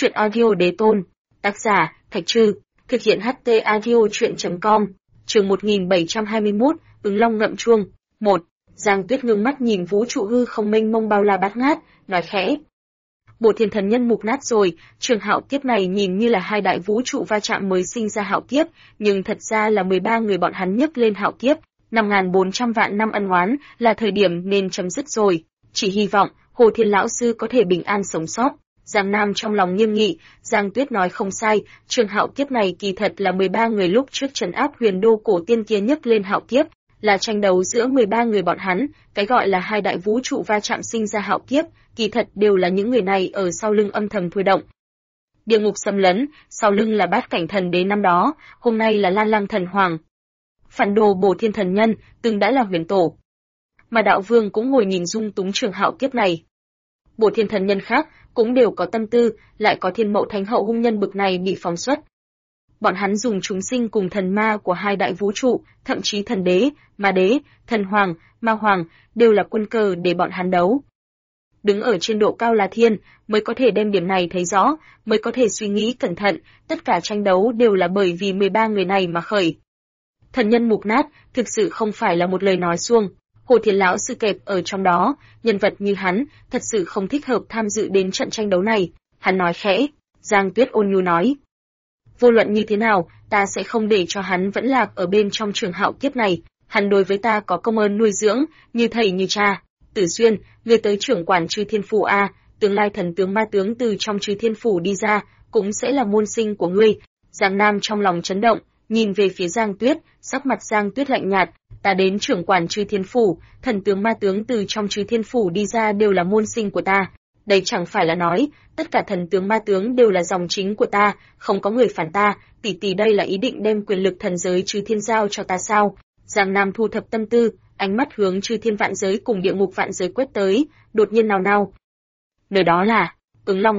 Chuyện audio đế tôn. Tác giả, Thạch Trư. Thực hiện HT audio chuyện.com. Chương 1721, Ứng Long ngậm chuông. 1. Giang Tuyết ngưng mắt nhìn vũ trụ hư không mênh mông bao la bát ngát, nói khẽ. Bộ Thiên Thần Nhân mục nát rồi, trường hạo kiếp này nhìn như là hai đại vũ trụ va chạm mới sinh ra hạo kiếp, nhưng thật ra là 13 người bọn hắn nhấc lên hạo kiếp, 5.400 vạn năm ân oán là thời điểm nên chấm dứt rồi. Chỉ hy vọng Hồ Thiên lão sư có thể bình an sống sót. Giang Nam trong lòng nghiêm nghị, Giang Tuyết nói không sai, trường hạo kiếp này kỳ thật là 13 người lúc trước trấn áp huyền đô cổ tiên kia nhấc lên hạo kiếp, là tranh đấu giữa 13 người bọn hắn, cái gọi là hai đại vũ trụ va chạm sinh ra hạo kiếp, kỳ thật đều là những người này ở sau lưng âm thầm thôi động. Địa ngục xâm lấn, sau lưng là Bát Cảnh Thần Đế năm đó, hôm nay là Lan Lăng Thần Hoàng. Phản đồ Bổ Thiên Thần Nhân, từng đã là huyền tổ. Mà đạo vương cũng ngồi nhìn dung túng trường hạo kiếp này. Bổ Thiên Thần Nhân khác cũng đều có tâm tư, lại có Thiên Mậu Thánh Hậu hung nhân bực này bị phóng xuất. Bọn hắn dùng chúng sinh cùng thần ma của hai đại vũ trụ, thậm chí thần đế, ma đế, thần hoàng, ma hoàng, đều là quân cờ để bọn hắn đấu. Đứng ở trên độ cao là thiên, mới có thể đem điểm này thấy rõ, mới có thể suy nghĩ cẩn thận, tất cả tranh đấu đều là bởi vì 13 người này mà khởi. Thần nhân mục nát, thực sự không phải là một lời nói suông. Hồ Thiên lão sư kẹp ở trong đó, nhân vật như hắn, thật sự không thích hợp tham dự đến trận tranh đấu này. Hắn nói khẽ, Giang Tuyết ôn nhu nói. Vô luận như thế nào, ta sẽ không để cho hắn vẫn lạc ở bên trong trường hạo kiếp này. Hắn đối với ta có công ơn nuôi dưỡng, như thầy như cha. Tử Xuyên, ngươi tới trưởng quản Chư Thiên Phủ a, tương lai thần tướng ma tướng từ trong Chư Thiên Phủ đi ra, cũng sẽ là môn sinh của ngươi. Giang Nam trong lòng chấn động, nhìn về phía Giang Tuyết, sắc mặt Giang Tuyết lạnh nhạt. Ta đến trưởng quản Chư Thiên Phủ, thần tướng ma tướng từ trong Chư Thiên Phủ đi ra đều là môn sinh của ta. Đây chẳng phải là nói, tất cả thần tướng ma tướng đều là dòng chính của ta, không có người phản ta, tỷ tỷ đây là ý định đem quyền lực thần giới Chư Thiên giao cho ta sao? Giang Nam thu thập tâm tư, ánh mắt hướng Chư Thiên vạn giới cùng địa ngục vạn giới quét tới, đột nhiên nào. Nơi đó là, Ứng Long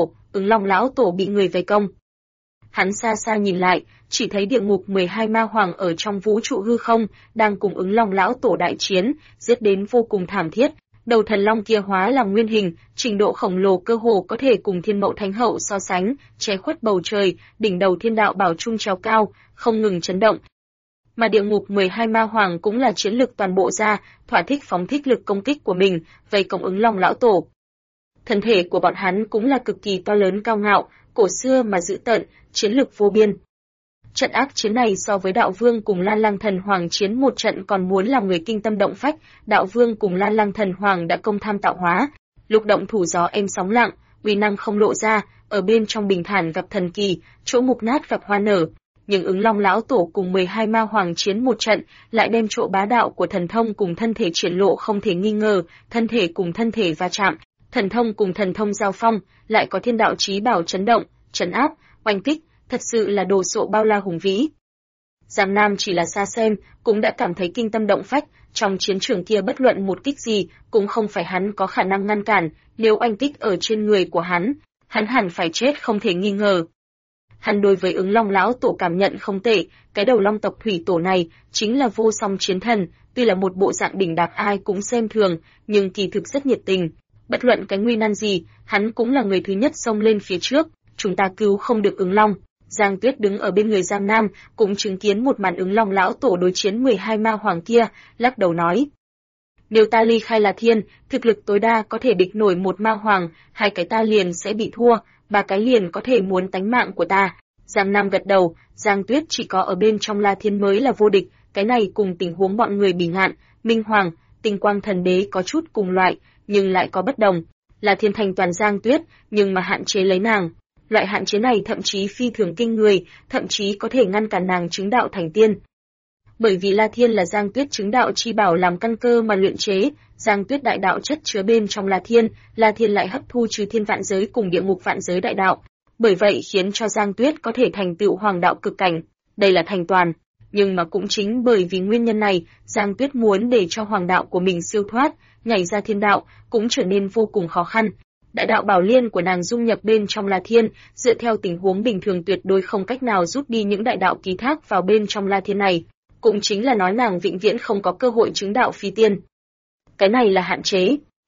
lão tổ bị người vây công. Hắn xa xa nhìn lại, chỉ thấy địa ngục 12 ma hoàng ở trong vũ trụ hư không, đang cùng Ứng Long lão tổ đại chiến, giết đến vô cùng thảm thiết. Đầu thần long kia hóa làm nguyên hình, trình độ khổng lồ cơ hồ có thể cùng Thiên Mậu Thánh Hậu so sánh, che khuất bầu trời, đỉnh đầu thiên đạo bảo trung treo cao, không ngừng chấn động. Mà địa ngục 12 ma hoàng cũng là chiến lực toàn bộ ra, thỏa thích phóng thích lực công kích của mình, vây công Ứng Long lão tổ. Thân thể của bọn hắn cũng là cực kỳ to lớn cao ngạo, cổ xưa mà dữ tợn, chiến lực vô biên. Trận ác chiến này so với Đạo Vương cùng Lan Lăng Thần Hoàng chiến một trận còn muốn làm người kinh tâm động phách, Đạo Vương cùng Lan Lăng Thần Hoàng đã công tham tạo hóa, lúc động thủ gió êm sóng lặng, uy năng không lộ ra, ở bên trong bình thản gặp thần kỳ, chỗ mục nát gặp hoa nở. Nhưng Ứng Long lão tổ cùng 12 ma hoàng chiến một trận, lại đem chỗ bá đạo của thần thông cùng thân thể triển lộ không thể nghi ngờ, thân thể cùng thân thể va chạm, thần thông cùng thần thông giao phong, lại có thiên đạo chí bảo chấn động, trấn áp, oanh kích, thật sự là đồ sộ bao la hùng vĩ. Giang Nam chỉ là xa xem, cũng đã cảm thấy kinh tâm động phách, trong chiến trường kia bất luận một kích gì, cũng không phải hắn có khả năng ngăn cản, nếu oanh kích ở trên người của hắn hẳn phải chết không thể nghi ngờ. Hắn đối với Ứng Long lão tổ cảm nhận không tệ, cái đầu long tộc thủy tổ này chính là vô song chiến thần, tuy là một bộ dạng đỉnh đạc ai cũng xem thường, nhưng kỳ thực rất nhiệt tình. Bất luận cái nguy nan gì, hắn cũng là người thứ nhất xông lên phía trước, chúng ta cứu không được Ứng Long. Giang Tuyết đứng ở bên người Giang Nam, cũng chứng kiến một màn Ứng Long lão tổ đối chiến 12 ma hoàng kia, lắc đầu nói. Nếu ta ly khai là thiên, thực lực tối đa có thể địch nổi một ma hoàng, hai cái ta liền sẽ bị thua, ba cái liền có thể muốn tánh mạng của ta. Giang Nam gật đầu, Giang Tuyết chỉ có ở bên trong La Thiên mới là vô địch, cái này cùng tình huống bọn người Bỉ Ngạn, Minh Hoàng, Tinh Quang Thần Đế có chút cùng loại, nhưng lại có bất đồng. La Thiên thành toàn Giang Tuyết, nhưng mà hạn chế lấy nàng. Loại hạn chế này thậm chí phi thường kinh người, thậm chí có thể ngăn cản nàng chứng đạo thành tiên. Bởi vì La Thiên là Giang Tuyết chứng đạo chi bảo làm căn cơ mà luyện chế, Giang Tuyết đại đạo chất chứa bên trong La Thiên lại hấp thu Chư Thiên vạn giới cùng địa ngục vạn giới đại đạo, bởi vậy khiến cho Giang Tuyết có thể thành tựu hoàng đạo cực cảnh, đây là thành toàn. Nhưng mà cũng chính bởi vì nguyên nhân này, Giang Tuyết muốn để cho hoàng đạo của mình siêu thoát, nhảy ra thiên đạo, cũng trở nên vô cùng khó khăn. Đại đạo bảo liên của nàng dung nhập bên trong La Thiên, dựa theo tình huống bình thường tuyệt đối không cách nào rút đi những đại đạo ký thác vào bên trong La Thiên này, cũng chính là nói nàng vĩnh viễn không có cơ hội chứng đạo phi tiên. Cái này là hạn chế.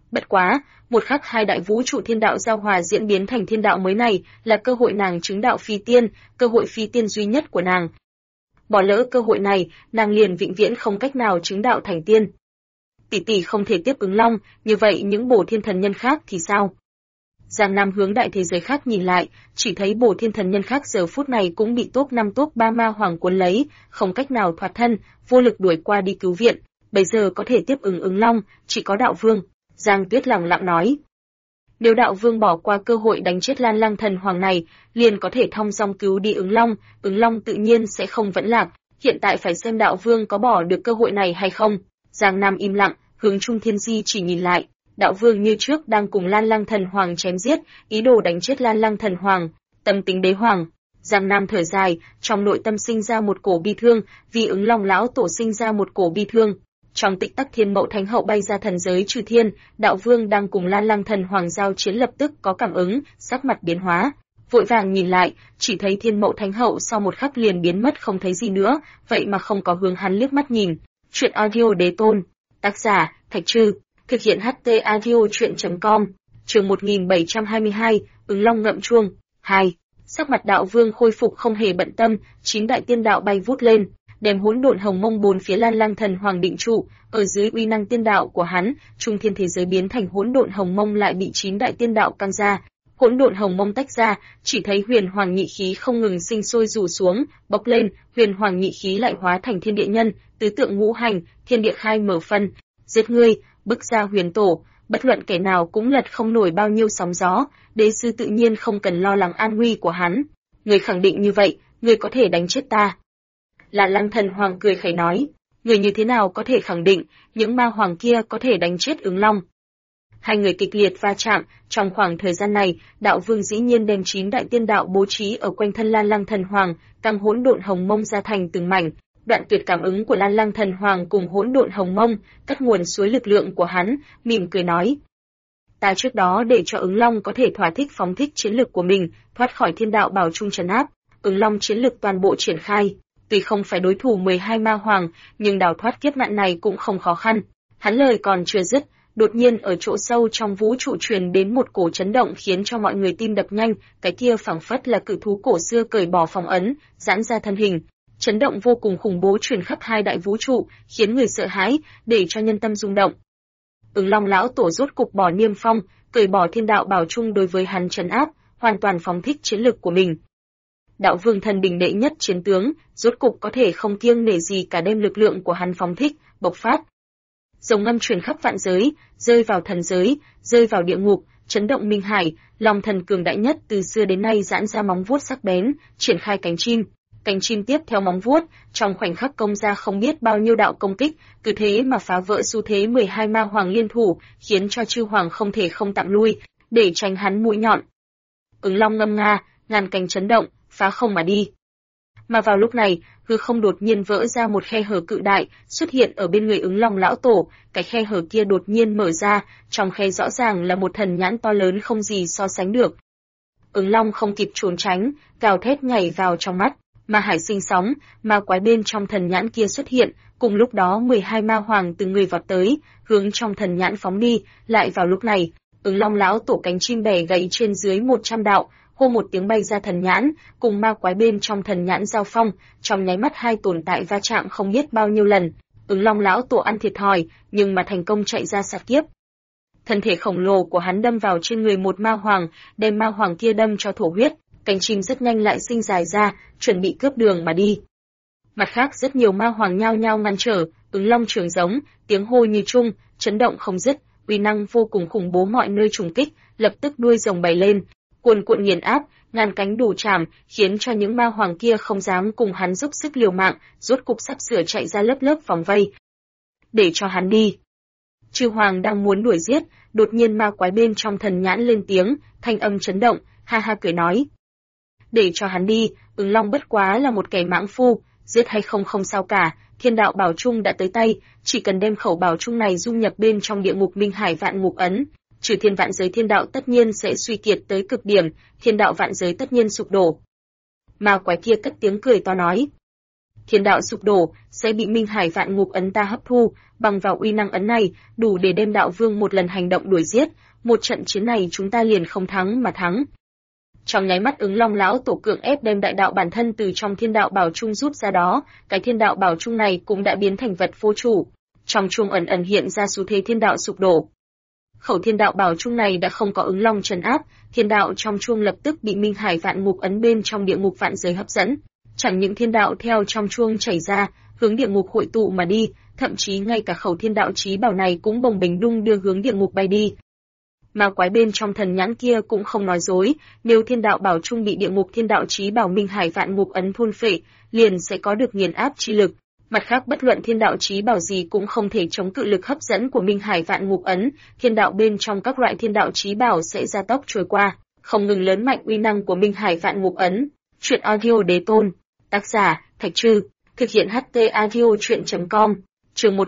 Bất quá, một khắc hai đại vũ trụ thiên đạo giao hòa diễn biến thành thiên đạo mới này là cơ hội nàng chứng đạo phi tiên, cơ hội phi tiên duy nhất của nàng. Bỏ lỡ cơ hội này, nàng liền vĩnh viễn không cách nào chứng đạo thành tiên. Tỷ tỷ không thể tiếp ứng Long, như vậy những Bổ Thiên thần nhân khác thì sao? Giang Nam hướng đại thế giới khác nhìn lại, chỉ thấy Bổ Thiên thần nhân khác giờ phút này cũng bị top 5 top 3 ma hoàng cuốn lấy, không cách nào thoát thân, vô lực đuổi qua đi cứu viện, bây giờ có thể tiếp ứng Long, chỉ có Đạo Vương. Giang Tuyết lặng lặng nói. Nếu Đạo Vương bỏ qua cơ hội đánh chết Lan Lăng thần hoàng này, liền có thể thong dong cứu đi ứng Long tự nhiên sẽ không vẫn lạc, hiện tại phải xem Đạo Vương có bỏ được cơ hội này hay không. Giang Nam im lặng, hướng Trung Thiên Di chỉ nhìn lại, Đạo Vương như trước đang cùng Lan Lăng thần hoàng chém giết, ý đồ đánh chết Lan Lăng thần hoàng, tâm tính đế hoàng. Giang Nam thở dài, trong nội tâm sinh ra một cổ bi thương, vì ứng Long lão tổ sinh ra một cổ bi thương. Trong tích tắc Thiên Mậu Thánh Hậu bay ra thần giới trừ thiên, Đạo Vương đang cùng Lan Lăng thần hoàng giao chiến lập tức có cảm ứng, sắc mặt biến hóa, vội vàng nhìn lại, chỉ thấy Thiên Mậu Thánh Hậu sau một khắc liền biến mất không thấy gì nữa, vậy mà không có hướng hắn liếc mắt nhìn. Truyện audio đế tôn, tác giả Thạch Trư, thực hiện HT audio truyện.com, chương 1722, ứng Long ngậm chuông. 2. Sắc mặt Đạo Vương khôi phục không hề bận tâm, 9 đại tiên đạo bay vút lên, đem hỗn độn hồng mông bốn phía Lan Lăng thần hoàng định trụ, ở dưới uy năng tiên đạo của hắn, trung thiên thế giới biến thành hỗn độn hồng mông lại bị 9 đại tiên đạo căng ra. Hỗn độn hồng mông tách ra, chỉ thấy huyền hoàng nhị khí không ngừng sinh sôi rủ xuống, bốc lên, huyền hoàng nhị khí lại hóa thành thiên địa nhân, tứ tượng ngũ hành, thiên địa khai mở phân, giết ngươi, bức ra huyền tổ, bất luận kẻ nào cũng lật không nổi bao nhiêu sóng gió, đế sư tự nhiên không cần lo lắng an nguy của hắn. Người khẳng định như vậy, người có thể đánh chết ta. Là Lăng thần hoàng cười khẩy nói, người như thế nào có thể khẳng định, những ma hoàng kia có thể đánh chết ứng Long. Hai người kịch liệt va chạm, trong khoảng thời gian này, Đạo Vương dĩ nhiên đem 9 đại tiên đạo bố trí ở quanh thân Lan Lăng thần hoàng, căng hỗn độn hồng mông ra thành từng mảnh. Đoạn tuyệt cảm ứng của Lan Lăng thần hoàng cùng hỗn độn hồng mông, cắt nguồn suối lực lượng của hắn, mỉm cười nói: ta trước đó để cho ứng Long có thể thỏa thích phóng thích chiến lực của mình, thoát khỏi thiên đạo bảo trung trấn áp, ứng Long chiến lực toàn bộ triển khai. Tuy không phải đối thủ 12 ma hoàng, nhưng đào thoát kiếp nạn này cũng không khó khăn. Hắn lời còn chưa dứt, đột nhiên ở chỗ sâu trong vũ trụ truyền đến một cổ chấn động khiến cho mọi người tim đập nhanh, cái kia phảng phất là cự thú cổ xưa cởi bỏ phong ấn, giãn ra thân hình. Chấn động vô cùng khủng bố truyền khắp hai đại vũ trụ, khiến người sợ hãi, để cho nhân tâm rung động. Ứng Long lão tổ rốt cục bỏ niêm phong, cởi bỏ thiên đạo bảo trung đối với hắn trấn áp, hoàn toàn phóng thích chiến lực của mình. Đạo Vương thần đình đệ nhất chiến tướng, rốt cục có thể không kiêng nể gì cả đem lực lượng của hắn phóng thích, bộc phát. Rồng ngâm truyền khắp vạn giới, rơi vào thần giới, rơi vào địa ngục, chấn động minh hải, Long thần cường đại nhất từ xưa đến nay giãn ra móng vuốt sắc bén, triển khai cánh chim. Cánh chim tiếp theo móng vuốt, trong khoảnh khắc công ra không biết bao nhiêu đạo công kích, cứ thế mà phá vỡ xu thế 12 ma hoàng liên thủ, khiến cho chư hoàng không thể không tạm lui, để tránh hắn mũi nhọn. Ứng Long ngâm nga, ngàn cánh chấn động, phá không mà đi. Mà vào lúc này, hư không đột nhiên vỡ ra một khe hở cự đại, xuất hiện ở bên người ứng Long lão tổ, cái khe hở kia đột nhiên mở ra, trong khe rõ ràng là một thần nhãn to lớn không gì so sánh được. Ứng Long không kịp trốn tránh, gào thét nhảy vào trong mắt. Ma hải sinh sóng, ma quái bên trong thần nhãn kia xuất hiện, cùng lúc đó 12 ma hoàng từ người vọt tới, hướng trong thần nhãn phóng đi, lại vào lúc này, ứng Long lão tổ cánh chim bẻ gãy trên dưới 100 đạo, hô một tiếng bay ra thần nhãn, cùng ma quái bên trong thần nhãn giao phong, trong nháy mắt hai tồn tại va chạm không biết bao nhiêu lần, ứng Long lão tổ ăn thiệt thòi, nhưng mà thành công chạy ra sạt kiếp. Thân thể khổng lồ của hắn đâm vào trên người một ma hoàng, đem ma hoàng kia đâm cho thổ huyết. Cánh chim rất nhanh lại sinh dài ra, chuẩn bị cướp đường mà đi. Mặt khác rất nhiều ma hoàng nhao nhao ngăn trở, ứng Long trường giống, tiếng hô như trung, chấn động không dứt, uy năng vô cùng khủng bố mọi nơi trùng kích, lập tức đuôi rồng bày lên, cuồn cuộn nghiền áp, ngàn cánh đủ chạm, khiến cho những ma hoàng kia không dám cùng hắn dốc sức liều mạng, rốt cục sắp sửa chạy ra lớp lớp vòng vây. Để cho hắn đi. Chư hoàng đang muốn đuổi giết, đột nhiên ma quái bên trong thần nhãn lên tiếng, thanh âm chấn động, ha ha cười nói. Để cho hắn đi, ứng Long bất quá là một kẻ mãng phu, giết hay không không sao cả, thiên đạo bảo trung đã tới tay, chỉ cần đem khẩu bảo trung này dung nhập bên trong địa ngục minh hải vạn ngục ấn, trừ thiên vạn giới thiên đạo tất nhiên sẽ suy kiệt tới cực điểm, thiên đạo vạn giới tất nhiên sụp đổ. Ma quái kia cất tiếng cười to nói. thiên đạo sụp đổ, sẽ bị Minh Hải Vạn Ngục ấn ta hấp thu, bằng vào uy năng ấn này, đủ để đem đạo vương một lần hành động đuổi giết, một trận chiến này chúng ta liền không thắng mà thắng. Trong nháy mắt Ứng Long lão tổ cưỡng ép đem đại đạo bản thân từ trong thiên đạo bảo trung rút ra đó, cái thiên đạo bảo trung này cũng đã biến thành vật vô chủ. Trong chuông ẩn ẩn hiện ra xu thế thiên đạo sụp đổ. Khẩu thiên đạo bảo trung này đã không có Ứng Long trấn áp, thiên đạo trong chuông lập tức bị Minh Hải Vạn Ngục ấn bên trong địa ngục vạn giới hấp dẫn. Chẳng những thiên đạo theo trong chuông chảy ra, hướng địa ngục hội tụ mà đi, thậm chí ngay cả khẩu thiên đạo chí bảo này cũng bồng bềnh đung đưa hướng địa ngục bay đi. Ma quái bên trong thần nhãn kia cũng không nói dối, nếu thiên đạo bảo trung bị địa ngục thiên đạo chí bảo Minh Hải Vạn Ngục ấn thôn phệ, liền sẽ có được nghiền áp chi lực. Mặt khác bất luận thiên đạo chí bảo gì cũng không thể chống cự lực hấp dẫn của Minh Hải Vạn Ngục ấn, thiên đạo bên trong các loại thiên đạo chí bảo sẽ gia tốc trôi qua, không ngừng lớn mạnh uy năng của Minh Hải Vạn Ngục ấn. Truyện audio đế tôn, tác giả Thạch Trư, thực hiện HT audio truyện.com, chương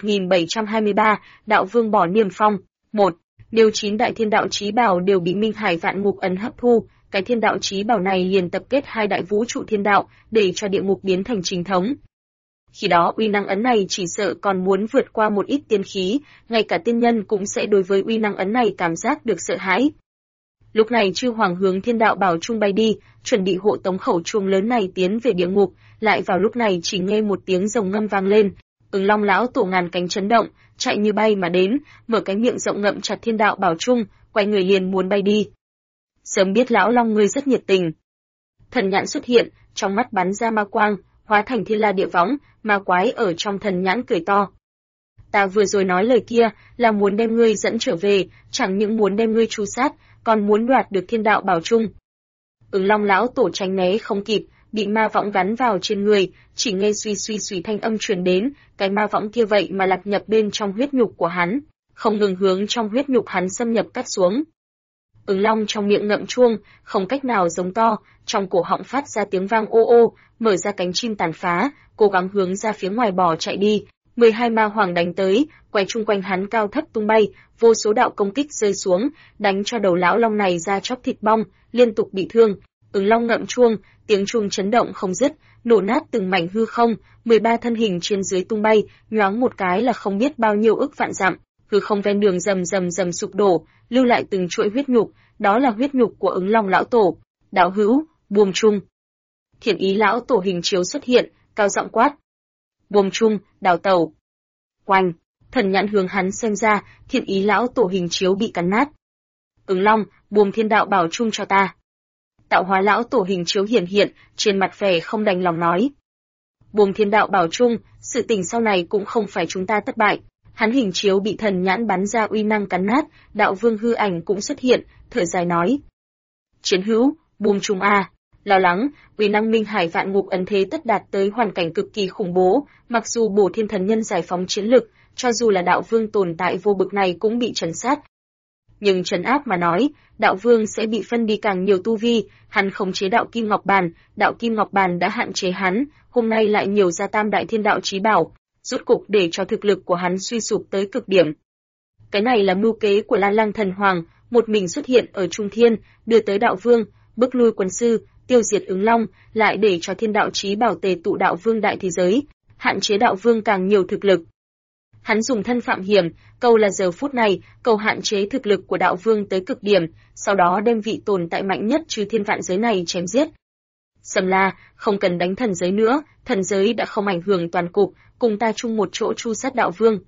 1723, đạo vương bỏ niêm phong. 1. Nếu 9 đại thiên đạo chí bảo đều bị Minh Hải Vạn Ngục ấn hấp thu, cái thiên đạo chí bảo này liền tập kết 2 đại vũ trụ thiên đạo, để cho địa ngục biến thành chính thống. Khi đó uy năng ấn này chỉ sợ còn muốn vượt qua một ít tiên khí, ngay cả tiên nhân cũng sẽ đối với uy năng ấn này cảm giác được sợ hãi. Lúc này Chư Hoàng hướng thiên đạo bảo trung bay đi, chuẩn bị hộ tống khẩu chuông lớn này tiến về địa ngục, lại vào lúc này chỉ nghe một tiếng rồng ngâm vang lên. Ứng Long lão tổ ngàn cánh chấn động, chạy như bay mà đến, mở cái miệng rộng ngậm chặt thiên đạo bảo trung, quay người liền muốn bay đi. Sớm biết lão long ngươi rất nhiệt tình. Thần nhãn xuất hiện, trong mắt bắn ra ma quang, hóa thành thiên la địa võng, ma quái ở trong thần nhãn cười to. Ta vừa rồi nói lời kia là muốn đem ngươi dẫn trở về, chẳng những muốn đem ngươi tru sát, còn muốn đoạt được thiên đạo bảo trung. Ứng Long lão tổ tránh né không kịp, bị ma võng gắn vào trên người, chỉ nghe suy suy suy thanh âm truyền đến, cái ma võng kia vậy mà lạc nhập bên trong huyết nhục của hắn, không ngừng hướng trong huyết nhục hắn xâm nhập cắt xuống. Ứng Long trong miệng ngậm chuông, không cách nào giống to, trong cổ họng phát ra tiếng vang ô ô, mở ra cánh chim tàn phá, cố gắng hướng ra phía ngoài bỏ chạy đi. 12 ma hoàng đánh tới, quay chung quanh hắn cao thấp tung bay, vô số đạo công kích rơi xuống, đánh cho đầu lão long này ra chóc thịt bong, liên tục bị thương. Ứng Long ngậm chuông, tiếng chuông chấn động không dứt, nổ nát từng mảnh hư không, 13 thân hình trên dưới tung bay, nhoáng một cái là không biết bao nhiêu ức vạn dặm, hư không ven đường rầm rầm rầm sụp đổ, lưu lại từng chuỗi huyết nhục, đó là huyết nhục của Ứng Long lão tổ. Đạo hữu, buông chung. Thiện Ý lão tổ hình chiếu xuất hiện, cao giọng quát. Buông chung, đào tẩu. Oanh, thần nhãn hướng hắn xem ra, Thiện Ý lão tổ hình chiếu bị cắn nát. Ứng Long, buông thiên đạo bảo chung cho ta. Tạo hóa lão tổ hình chiếu hiển hiện, trên mặt vẻ không đành lòng nói. Buông thiên đạo bảo chung, sự tình sau này cũng không phải chúng ta thất bại. Hắn hình chiếu bị thần nhãn bắn ra uy năng cắn nát, đạo vương hư ảnh cũng xuất hiện, thở dài nói. Chiến hữu, buông chung a. Lo lắng, uy năng Minh Hải Vạn Ngục ấn thế tất đạt tới hoàn cảnh cực kỳ khủng bố, mặc dù Bổ Thiên Thần Nhân giải phóng chiến lực, cho dù là đạo vương tồn tại vô bực này cũng bị trấn sát. Nhưng trấn áp mà nói, đạo vương sẽ bị phân đi càng nhiều tu vi, hắn khống chế đạo Kim Ngọc Bàn, đạo Kim Ngọc Bàn đã hạn chế hắn, hôm nay lại nhiều ra tam đại thiên đạo chí bảo, rốt cục để cho thực lực của hắn suy sụp tới cực điểm. Cái này là mưu kế của Lan Lang Thần Hoàng, một mình xuất hiện ở Trung Thiên, đưa tới đạo vương, bức lui quân sư, tiêu diệt Ứng Long, lại để cho thiên đạo chí bảo tề tụ đạo vương đại thế giới, hạn chế đạo vương càng nhiều thực lực. Hắn dùng thân phạm hiểm, câu là giờ phút này, cầu hạn chế thực lực của đạo vương tới cực điểm, sau đó đem vị tồn tại mạnh nhất trừ thiên vạn giới này chém giết. Sầm La, không cần đánh thần giới nữa, thần giới đã không ảnh hưởng toàn cục, cùng ta chung một chỗ tru sát đạo vương.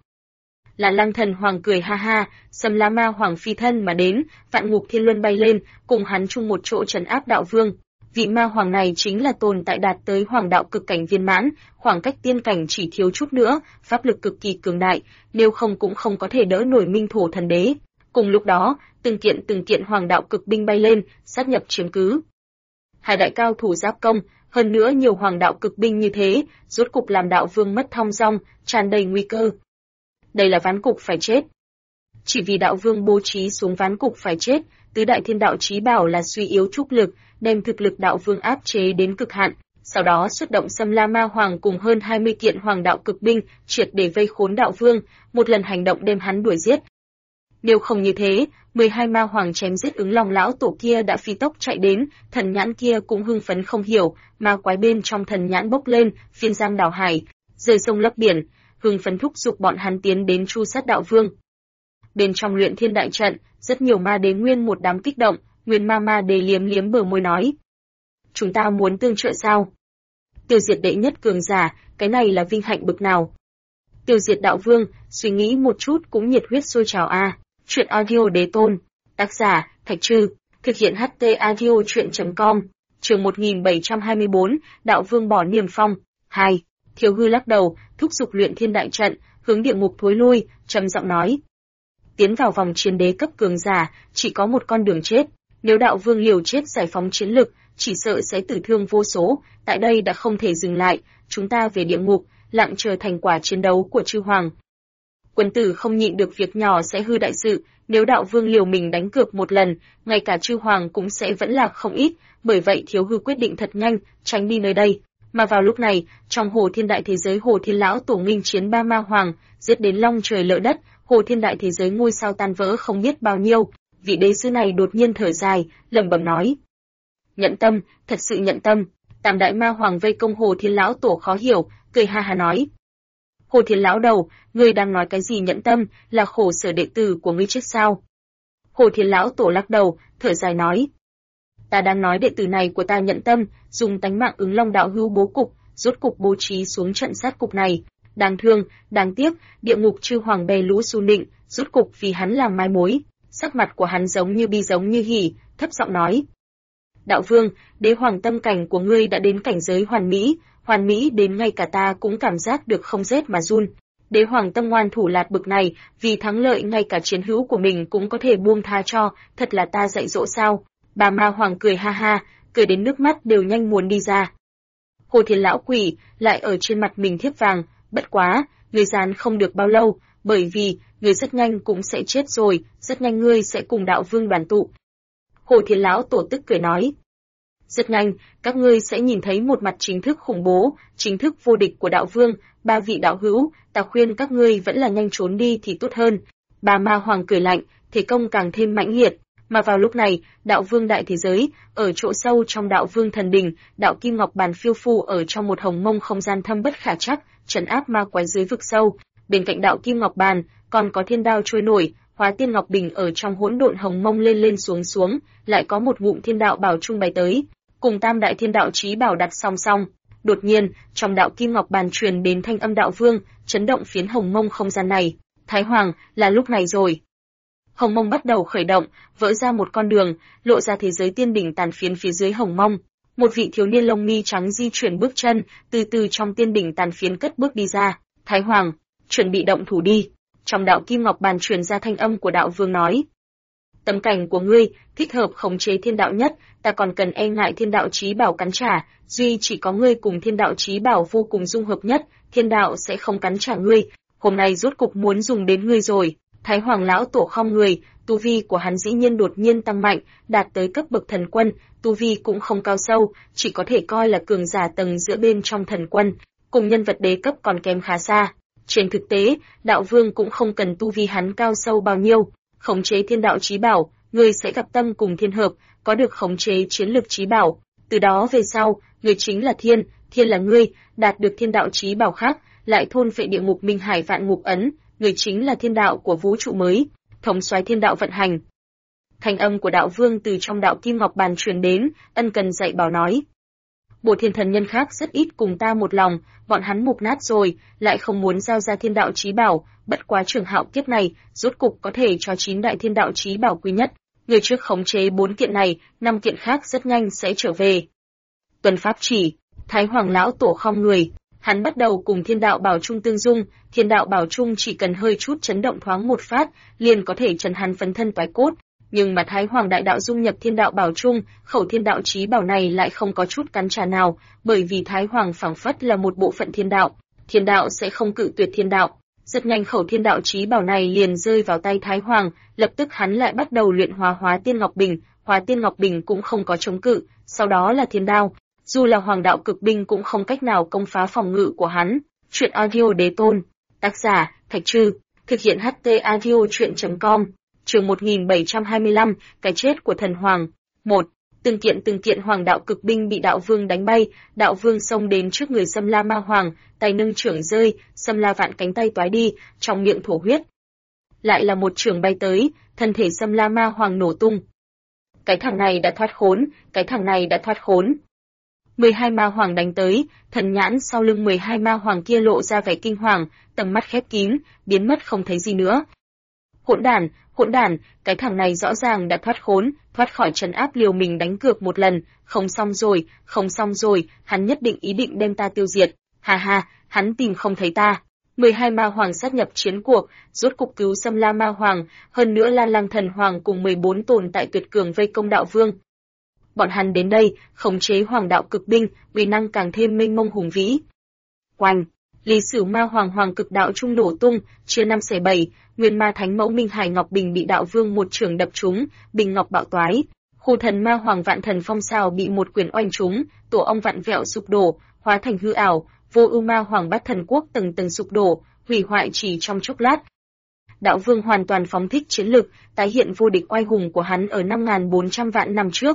Là Lăng Thần Hoàng cười ha ha, Sầm La ma hoàng phi thân mà đến, Vạn Ngục Thiên Luân bay lên, cùng hắn chung một chỗ trấn áp đạo vương. Vị ma hoàng này chính là tồn tại đạt tới hoàng đạo cực cảnh viên mãn, khoảng cách tiên cảnh chỉ thiếu chút nữa, pháp lực cực kỳ cường đại, nếu không cũng không có thể đỡ nổi Minh Thổ Thần Đế. Cùng lúc đó, từng kiện hoàng đạo cực binh bay lên, sát nhập chiếm cứ. Hai đại cao thủ giáp công, hơn nữa nhiều hoàng đạo cực binh như thế, rốt cục làm đạo vương mất thong dong, tràn đầy nguy cơ. Đây là ván cục phải chết. Chỉ vì đạo vương bố trí xuống ván cục phải chết, tứ đại thiên đạo chí bảo là suy yếu trúc lực, đem thực lực đạo vương áp chế đến cực hạn, sau đó xuất động Sâm La Ma Hoàng cùng hơn 20 kiện hoàng đạo cực binh, triệt để vây khốn đạo vương, một lần hành động đem hắn đuổi giết. Nếu không như thế, 12 ma hoàng chém giết Ứng Long lão tổ kia đã phi tốc chạy đến, thần nhãn kia cũng hưng phấn không hiểu, ma quái bên trong thần nhãn bốc lên, phiên giang đảo hải, rời sông lấp biển, hưng phấn thúc giục bọn hắn tiến đến tru sát đạo vương. Bên trong luyện thiên đại trận, rất nhiều ma đế nguyên một đám kích động, Nguyên ma đế liếm liếm bờ môi nói: "Chúng ta muốn tương trợ sao? Tiêu diệt đệ nhất cường giả, cái này là vinh hạnh bực nào?" Tiêu diệt đạo vương, suy nghĩ một chút cũng nhiệt huyết sôi trào a. Chuyện audio đế tôn, tác giả Thạch Trư, thực hiện HT audio truyện.com, chương 1724, đạo vương bỏ niềm phong. 2. Thiếu hư lắc đầu, thúc giục luyện thiên đại trận, hướng địa ngục thối lui, trầm giọng nói: tiến vào vòng chiến đế cấp cường giả, chỉ có một con đường chết. Nếu đạo vương liều chết giải phóng chiến lực, chỉ sợ sẽ tử thương vô số. Tại đây đã không thể dừng lại, chúng ta về địa ngục, lặng chờ thành quả chiến đấu của chư hoàng. Quân tử không nhịn được việc nhỏ sẽ hư đại sự, nếu đạo vương liều mình đánh cược một lần, ngay cả chư hoàng cũng sẽ vẫn lạc không ít. Bởi vậy thiếu hư quyết định thật nhanh, tránh đi nơi đây. Mà vào lúc này, trong hồ thiên đại thế giới hồ thiên lão tổ nghinh chiến 3 ma hoàng, giết đến long trời lở đất, hồ thiên đại thế giới ngôi sao tan vỡ không biết bao nhiêu. Vị đế sư này đột nhiên thở dài, lẩm bẩm nói: nhận tâm, thật sự nhận tâm. Tam đại ma hoàng vây công hồ thiên lão tổ khó hiểu, cười ha ha nói: hồ thiên lão đầu, ngươi đang nói cái gì nhận tâm, là khổ sở đệ tử của ngươi chết sao? Hồ thiên lão tổ lắc đầu, thở dài nói: ta đang nói đệ tử này của ta nhận tâm, dùng tánh mạng Ứng Long đạo hữu bố cục, rốt cục bố trí xuống trận sát cục này. Đáng thương, đáng tiếc, địa ngục chư hoàng bè lũ xu nịnh, rốt cục vì hắn làm mai mối. Sắc mặt của hắn giống như bi giống như hỉ, thấp giọng nói: đạo vương, đế hoàng tâm cảnh của ngươi đã đến cảnh giới hoàn mỹ đến ngay cả ta cũng cảm giác được không rét mà run. Đế hoàng tâm ngoan thủ lạt bực này, vì thắng lợi ngay cả chiến hữu của mình cũng có thể buông tha cho, thật là ta dạy dỗ sao? Bà ma hoàng cười ha ha, cười đến nước mắt đều nhanh muốn đi ra. Hồ thiên lão quỷ lại ở trên mặt mình thiếp vàng, bất quá, ngươi dán không được bao lâu, bởi vì ngươi rất nhanh cũng sẽ chết rồi, rất nhanh ngươi sẽ cùng đạo vương đoàn tụ. Hồ thiên lão tổ tức cười nói: rất nhanh, các ngươi sẽ nhìn thấy một mặt chính thức khủng bố, chính thức vô địch của đạo vương. 3 vị đạo hữu, ta khuyên các ngươi vẫn là nhanh trốn đi thì tốt hơn. Bà ma hoàng cười lạnh, thế công càng thêm mãnh liệt. Mà vào lúc này, đạo vương đại thế giới, ở chỗ sâu trong đạo vương thần đình, đạo kim ngọc bàn phiêu phù ở trong một hồng mông không gian thâm bất khả trắc, trấn áp ma quái dưới vực sâu. Bên cạnh đạo kim ngọc bàn, còn có thiên đao trôi nổi, hóa tiên ngọc bình ở trong hỗn độn hồng mông lên lên xuống xuống, lại có một ngụm thiên đạo bảo trung bày tới, cùng tam đại thiên đạo chí bảo đặt song song. Đột nhiên, trong đạo kim ngọc bàn truyền đến thanh âm đạo vương, chấn động phiến hồng mông không gian này. Thái hoàng, là lúc này rồi. Hồng mông bắt đầu khởi động, vỡ ra một con đường, lộ ra thế giới tiên đỉnh tàn phiến phía dưới hồng mông. Một vị thiếu niên lông mi trắng di chuyển bước chân, từ từ trong tiên đỉnh tàn phiến cất bước đi ra. Thái hoàng, chuẩn bị động thủ đi. Trong đạo kim ngọc bàn truyền ra thanh âm của đạo vương nói: tâm cảnh của ngươi thích hợp khống chế thiên đạo nhất, ta còn cần e ngại thiên đạo chí bảo cắn trả, duy chỉ có ngươi cùng thiên đạo chí bảo vô cùng dung hợp nhất, thiên đạo sẽ không cắn trả ngươi. Hôm nay rốt cục muốn dùng đến ngươi rồi. Thái hoàng lão tổ khom người, tu vi của hắn dĩ nhiên đột nhiên tăng mạnh, đạt tới cấp bậc thần quân, tu vi cũng không cao sâu, chỉ có thể coi là cường giả tầng giữa bên trong thần quân, cùng nhân vật đế cấp còn kém khá xa. Trên thực tế, đạo vương cũng không cần tu vi hắn cao sâu bao nhiêu, khống chế thiên đạo chí bảo, ngươi sẽ gặp tâm cùng thiên hợp, có được khống chế chiến lực chí bảo. Từ đó về sau, ngươi chính là thiên, thiên là ngươi, đạt được thiên đạo chí bảo khác, lại thôn phệ địa ngục minh hải vạn ngục ấn, người chính là thiên đạo của vũ trụ mới, thống soái thiên đạo vận hành. Thanh âm của đạo vương từ trong đạo kim ngọc bàn truyền đến, ân cần dạy bảo nói: bộ thiên thần nhân khác rất ít cùng ta một lòng, bọn hắn mục nát rồi, lại không muốn giao ra thiên đạo chí bảo, bất quá trưởng hạo kiếp này, rốt cục có thể cho 9 đại thiên đạo chí bảo quý nhất. Người trước khống chế 4 kiện này, 5 kiện khác rất nhanh sẽ trở về. Tuần pháp chỉ, Thái hoàng lão tổ khom người. Hắn bắt đầu cùng thiên đạo bảo trung tương dung, thiên đạo bảo trung chỉ cần hơi chút chấn động thoáng một phát, liền có thể chấn hắn phấn thân toái cốt. Nhưng mà Thái hoàng đại đạo dung nhập thiên đạo bảo trung, khẩu thiên đạo chí bảo này lại không có chút cắn trả nào, bởi vì Thái hoàng phảng phất là một bộ phận thiên đạo sẽ không cự tuyệt thiên đạo. Rất nhanh khẩu thiên đạo chí bảo này liền rơi vào tay Thái hoàng, lập tức hắn lại bắt đầu luyện hóa tiên ngọc bình, hóa tiên ngọc bình cũng không có chống cự, sau đó là thiên đao. Dù là hoàng đạo cực binh cũng không cách nào công phá phòng ngự của hắn. Chuyện audio đế tôn, tác giả Thạch Trư, thực hiện HT audio truyện.com, Chương 1725, cái chết của thần hoàng. 1. Từng kiện hoàng đạo cực binh bị đạo vương đánh bay, đạo vương xông đến trước người Xâm La Ma Hoàng, tay nâng chưởng rơi, Xâm La vạn cánh tay toái đi, trong miệng thổ huyết. Lại là một chưởng bay tới, thân thể Xâm La Ma Hoàng nổ tung. Cái thằng này đã thoát khốn, cái thằng này đã thoát khốn. 12 ma hoàng đánh tới, thần nhãn sau lưng 12 ma hoàng kia lộ ra vẻ kinh hoàng, tầm mắt khép kín, biến mất không thấy gì nữa. Hỗn đản, cái thằng này rõ ràng đã thoát khốn, thoát khỏi trấn áp, liều mình đánh cược một lần, không xong rồi, hắn nhất định ý định đem ta tiêu diệt. Ha ha, hắn tìm không thấy ta. 12 ma hoàng sát nhập chiến cuộc, rốt cục cứu Xâm La Ma Hoàng, hơn nữa Lan Lăng Thần Hoàng cùng 14 tồn tại tuyệt cường vây công đạo vương. Bọn hắn đến đây, khống chế hoàng đạo cực binh, uy năng càng thêm mênh mông hùng vĩ. Oanh! Lý Sử Ma Hoàng cực đạo trung đổ tung, chia 5 xẻ 7, Nguyên Ma Thánh Mẫu Minh Hải Ngọc Bình bị đạo vương một chưởng đập trúng, bình ngọc bạo toái. Khu Thần Ma Hoàng Vạn Thần Phong Sào bị một quyền oanh trúng, tổ ong vạn vẹo sụp đổ, hóa thành hư ảo. Vô Ưu Ma Hoàng Bát Thần Quốc tầng tầng sụp đổ, hủy hoại chỉ trong chốc lát. Đạo vương hoàn toàn phóng thích chiến lực, tái hiện vô địch oai hùng của hắn ở 5.400 vạn năm trước.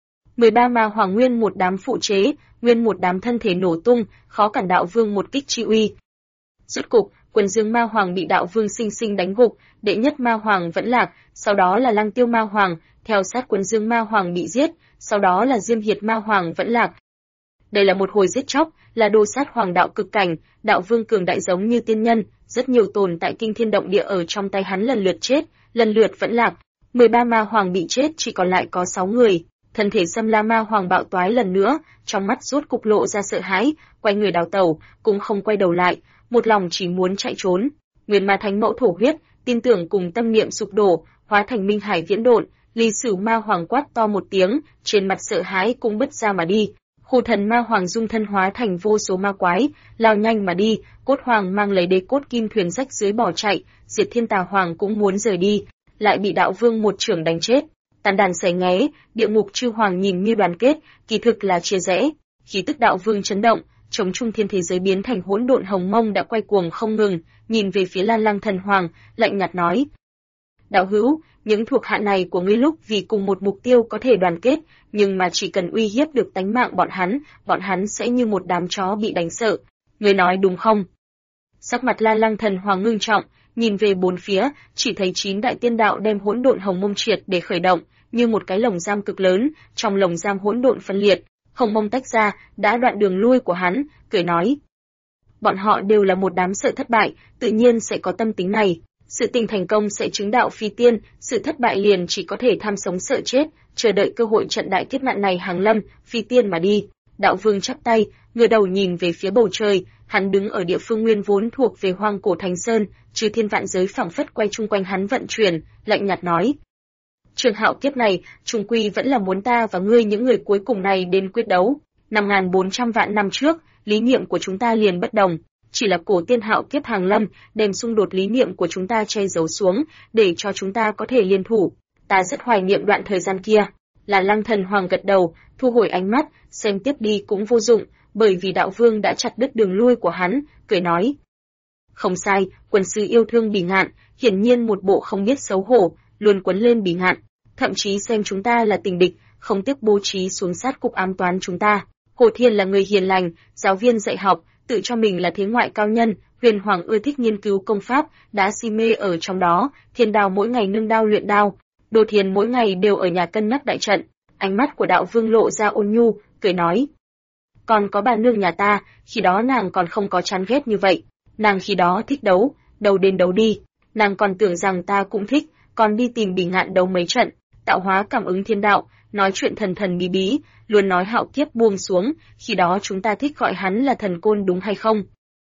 13 ma hoàng nguyên một đám phụ chế, nguyên một đám thân thể nổ tung, khó cản đạo vương một kích chi uy. Rốt cục, Quần Dương Ma Hoàng bị đạo vương sinh sinh đánh gục, đệ nhất ma hoàng vẫn lạc, sau đó là Lăng Tiêu Ma Hoàng, theo sát Quần Dương Ma Hoàng bị giết, sau đó là Diêm Hiệt Ma Hoàng vẫn lạc. Đây là một hồi giết chóc, là đồ sát hoàng đạo cực cảnh, đạo vương cường đại giống như tiên nhân, rất nhiều tồn tại kinh thiên động địa ở trong tay hắn lần lượt chết, lần lượt vẫn lạc. 13 ma hoàng bị chết, chỉ còn lại có 6 người. Thân thể Xâm La Ma Hoàng bạo toái lần nữa, trong mắt rốt cục lộ ra sợ hãi, quay người đào tẩu, cũng không quay đầu lại, một lòng chỉ muốn chạy trốn. Nguyên Ma Thánh Mẫu thổ huyết, tin tưởng cùng tâm niệm sụp đổ, hóa thành minh hải viễn độn. Lý Sử Ma Hoàng quát to một tiếng, trên mặt sợ hãi cũng bứt ra mà đi. Khu Thần Ma Hoàng dung thân hóa thành vô số ma quái, lao nhanh mà đi. Cốt Hoàng mang lấy đế cốt kim thuyền rách dưới bỏ chạy, Diệt Thiên Tà Hoàng cũng muốn rời đi, lại bị đạo vương một chưởng đánh chết. Tàn đàn xẻ nghé, địa ngục chư hoàng nhìn như đoàn kết, kỳ thực là chia rẽ. Khí tức đạo vương chấn động, chống trung thiên thế giới biến thành hỗn độn hồng mông đã quay cuồng không ngừng, nhìn về phía Lan Lăng Thần Hoàng, lạnh nhạt nói: "Đạo hữu, những thuộc hạ này của ngươi lúc vì cùng một mục tiêu có thể đoàn kết, nhưng mà chỉ cần uy hiếp được tánh mạng bọn hắn sẽ như một đám chó bị đánh sợ. Ngươi nói đúng không?" Sắc mặt Lan Lăng Thần Hoàng ngưng trọng, nhìn về bốn phía, chỉ thấy 9 đại tiên đạo đem hỗn độn hồng mông triệt để khởi động, như một cái lồng giam cực lớn, trong lồng giam hỗn độn phân liệt, hồng mông tách ra, đã đoạn đường lui của hắn, cười nói: "Bọn họ đều là một đám sợ thất bại, tự nhiên sẽ có tâm tính này. Sự tình thành công sẽ chứng đạo phi tiên, sự thất bại liền chỉ có thể tham sống sợ chết, chờ đợi cơ hội trận đại kiếp nạn này hàng lâm, phi tiên mà đi." Đạo vương chắp tay, ngửa đầu nhìn về phía bầu trời, hắn đứng ở địa phương nguyên vốn thuộc về Hoang Cổ Thánh Sơn, chư thiên vạn giới phảng phất quay chung quanh hắn vận chuyển, lạnh nhạt nói: "Trường hạo kiếp này, chung quy vẫn là muốn ta và ngươi những người cuối cùng này đến quyết đấu. 5.400 vạn năm trước, lý niệm của chúng ta liền bất đồng, chỉ là cổ tiên hạo kiếp hàng lâm, đem xung đột lý niệm của chúng ta che giấu xuống, để cho chúng ta có thể liên thủ. Ta rất hoài niệm đoạn thời gian kia." Là Lăng Thần Hoàng gật đầu, thu hồi ánh mắt, xem tiếp đi cũng vô dụng, bởi vì đạo vương đã chặt đứt đường lui của hắn, cười nói: "Không sai, quần sư yêu thương Bỉ Ngạn, hiển nhiên một bộ không biết xấu hổ, luôn quấn lên Bỉ Ngạn, thậm chí xem chúng ta là tình địch, không tiếc bố trí xuống sát cục ám toán chúng ta. Hồ Thiên là người hiền lành, giáo viên dạy học, tự cho mình là thế ngoại cao nhân, Huyền Hoàng ưa thích nghiên cứu công pháp, đã si mê ở trong đó, Thiên Đao mỗi ngày nương đao luyện đao, Đồ Thiền mỗi ngày đều ở nhà cân nhắc đại trận." Ánh mắt của đạo vương lộ ra ôn nhu, cười nói: "Còn có bà nương nhà ta, khi đó nàng còn không có chán ghét như vậy, nàng khi đó thích đấu, đấu đến đấu đi, nàng còn tưởng rằng ta cũng thích, còn đi tìm Bỉ Ngạn đấu mấy trận, tạo hóa cảm ứng thiên đạo, nói chuyện thần thần bí bí, luôn nói hạo kiếp buông xuống, khi đó chúng ta thích gọi hắn là thần côn đúng hay không?"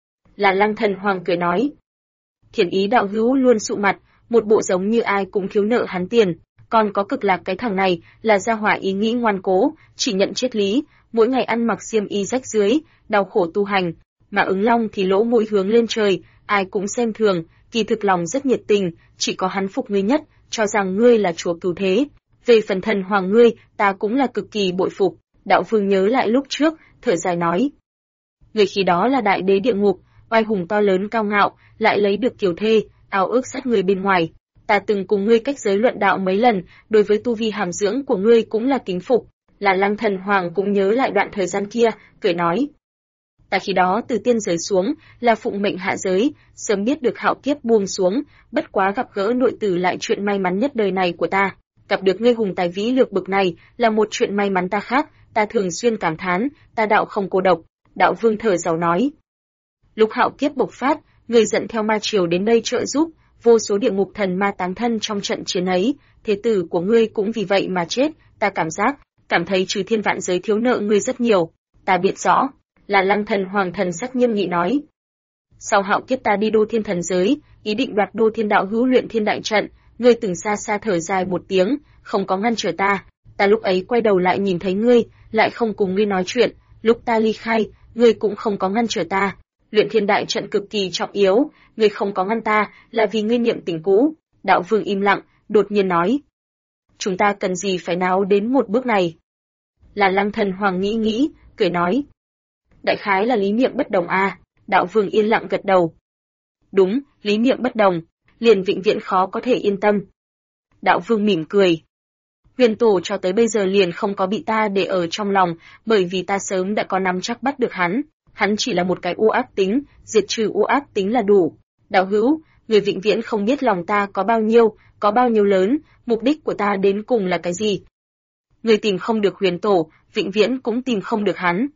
Là Lăng Thần Hoàng cười nói: "Thiền ý đạo hữu luôn sụ mặt, một bộ giống như ai cũng thiếu nợ hắn tiền, còn có Cực Lạc cái thằng này, là gia hỏa ý nghĩ ngoan cố, chỉ nhận triết lý, mỗi ngày ăn mặc xiêm y rách dưới, đau khổ tu hành, mà Ứng Long thì lỗ mũi hướng lên trời, ai cũng xem thường, kỳ thực lòng rất nhiệt tình, chỉ có hắn phục ngươi nhất, cho rằng ngươi là chúa cứu thế. Về phần thần hoàng ngươi, ta cũng là cực kỳ bội phục." Đạo vương nhớ lại lúc trước, thở dài nói: "Người khi đó là đại đế địa ngục, oai hùng to lớn cao ngạo, lại lấy được kiều thê, ao ước sát người bên ngoài. ta từng cùng ngươi cách giới luận đạo mấy lần, đối với tu vi hàm dưỡng của ngươi cũng là kính phục. Là Lăng Thần Hoàng cũng nhớ lại đoạn thời gian kia, cười nói. Ta khi đó từ tiên giới xuống, là phụng mệnh hạ giới, sớm biết được hạo kiếp buông xuống, bất quá gặp gỡ nội tử lại chuyện may mắn nhất đời này của ta. Gặp được ngươi hùng tài vĩ lược bực này, là một chuyện may mắn ta khác, ta thường xuyên cảm thán, ta đạo không cô độc. Đạo Vương thở dài nói. Lúc hạo kiếp bộc phát, ngươi dẫn theo ma triều đến đây trợ giúp, vô số địa ngục thần ma táng thân trong trận chiến ấy, thế tử của ngươi cũng vì vậy mà chết, ta cảm thấy trừ thiên vạn giới thiếu nợ ngươi rất nhiều, ta biết rõ. Là Lăng Thần Hoàng thần sắc nghiêm nghị nói. Sau hạo kiếp ta đi đô thiên thần giới, ý định đoạt đô thiên đạo hữu luyện thiên đại trận, ngươi từng xa xa thở dài một tiếng, không có ngăn trở ta. Ta lúc ấy quay đầu lại nhìn thấy ngươi, lại không cùng ngươi nói chuyện, lúc ta ly khai, ngươi cũng không có ngăn trở ta. Luyện thiên đại trận cực kỳ trọng yếu, ngươi không có ngăn ta, là vì ngươi niệm tình cũ. Đạo Vương im lặng, đột nhiên nói. Chúng ta cần gì phải nào đến một bước này? Là Lăng Thần Hoàng nghĩ, cười nói. Đại khái là lý niệm bất đồng à, Đạo Vương yên lặng gật đầu. Đúng, lý niệm bất đồng, liền vĩnh viễn khó có thể yên tâm. Đạo Vương mỉm cười. Huyền Tổ cho tới bây giờ liền không có bị ta để ở trong lòng, bởi vì ta sớm đã có nắm chắc bắt được hắn. Hắn chỉ là một cái u ác tính, diệt trừ u ác tính là đủ. Đạo hữu, người vĩnh viễn không biết lòng ta có bao nhiêu lớn, mục đích của ta đến cùng là cái gì. Người tìm không được Huyền Tổ, vĩnh viễn cũng tìm không được hắn.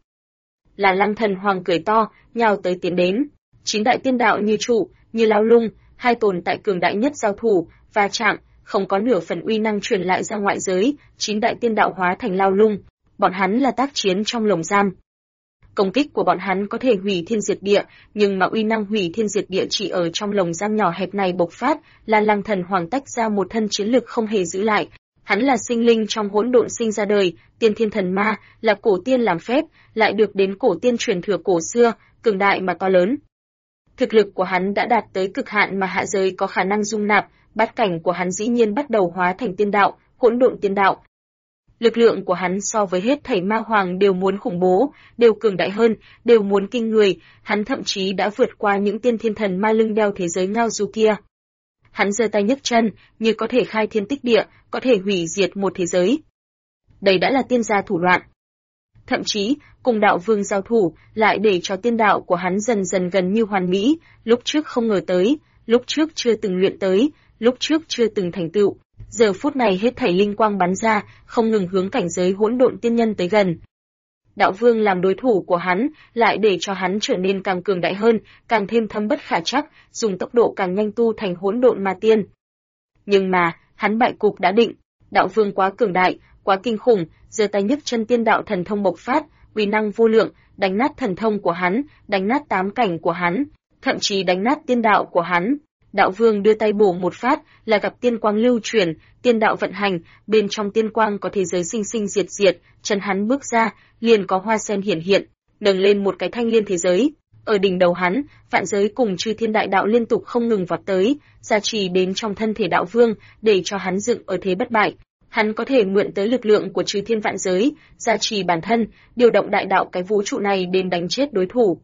Là Lăng Thần Hoàng cười to, nhào tới tiến đến. 9 đại tiên đạo như trụ, như lao lung, hai tồn tại cường đại nhất giao thủ, va chạm, không có nửa phần uy năng truyền lại ra ngoại giới, 9 đại tiên đạo hóa thành lao lung, bọn hắn là tác chiến trong lồng giam. Công kích của bọn hắn có thể hủy thiên diệt địa, nhưng mà uy năng hủy thiên diệt địa chỉ ở trong lồng giam nhỏ hẹp này bộc phát, là Lăng Thần Hoàng tách ra một thân chiến lực không hề giữ lại. Hắn là sinh linh trong hỗn độn sinh ra đời, tiên thiên thần ma, là cổ tiên làm phép, lại được đến cổ tiên truyền thừa cổ xưa, cường đại mà to lớn. Thực lực của hắn đã đạt tới cực hạn mà hạ giới có khả năng dung nạp, bát cảnh của hắn dĩ nhiên bắt đầu hóa thành tiên đạo, hỗn độn tiên đạo. Lực lượng của hắn so với hết thảy ma hoàng đều muốn khủng bố, đều cường đại hơn, đều muốn kinh người, hắn thậm chí đã vượt qua những tiên thiên thần ma lưng đeo thế giới ngao du kia. Hắn giơ tay nhấc chân, như có thể khai thiên tích địa, có thể hủy diệt một thế giới. Đây đã là tiên gia thủ đoạn. Thậm chí, cùng Đạo Vương giao thủ, lại để cho tiên đạo của hắn dần dần gần như hoàn mỹ, lúc trước không ngờ tới, lúc trước chưa từng luyện tới, lúc trước chưa từng thành tựu. Giờ phút này hết thảy linh quang bắn ra, không ngừng hướng cảnh giới hỗn độn tiên nhân tới gần. Đạo Vương làm đối thủ của hắn, lại để cho hắn trở nên càng cường đại hơn, càng thêm thâm bất khả trắc, dùng tốc độ càng nhanh tu thành hỗn độn ma tiên. Nhưng mà, hắn bại cục đã định, Đạo Vương quá cường đại, quá kinh khủng, giơ tay nhấc chân tiên đạo thần thông bộc phát, uy năng vô lượng, đánh nát thần thông của hắn, đánh nát 8 cảnh của hắn, thậm chí đánh nát tiên đạo của hắn. Đạo Vương đưa tay bổ một phát, là gặp tiên quang lưu chuyển, tiên đạo vận hành, bên trong tiên quang có thế giới sinh sinh diệt diệt, chân hắn bước ra, liền có hoa sen hiển hiện, nâng lên một cái thanh liên thế giới. Ở đỉnh đầu hắn, vạn giới cùng chư thiên đại đạo liên tục không ngừng vọt tới, gia trì đến trong thân thể Đạo Vương, để cho hắn dựng ở thế bất bại. Hắn có thể mượn tới lực lượng của chư thiên vạn giới, gia trì bản thân, điều động đại đạo cái vũ trụ này đến đánh chết đối thủ.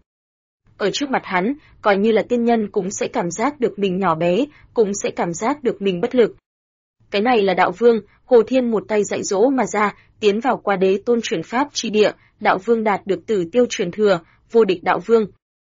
Ở trước mặt hắn, coi như là tiên nhân cũng sẽ cảm giác được mình nhỏ bé, cũng sẽ cảm giác được mình bất lực. Cái này là Đạo Vương, Hồ Thiên một tay dạy dỗ mà ra, tiến vào qua đế tôn truyền pháp chi địa, Đạo Vương đạt được tử tiêu truyền thừa, vô địch Đạo Vương.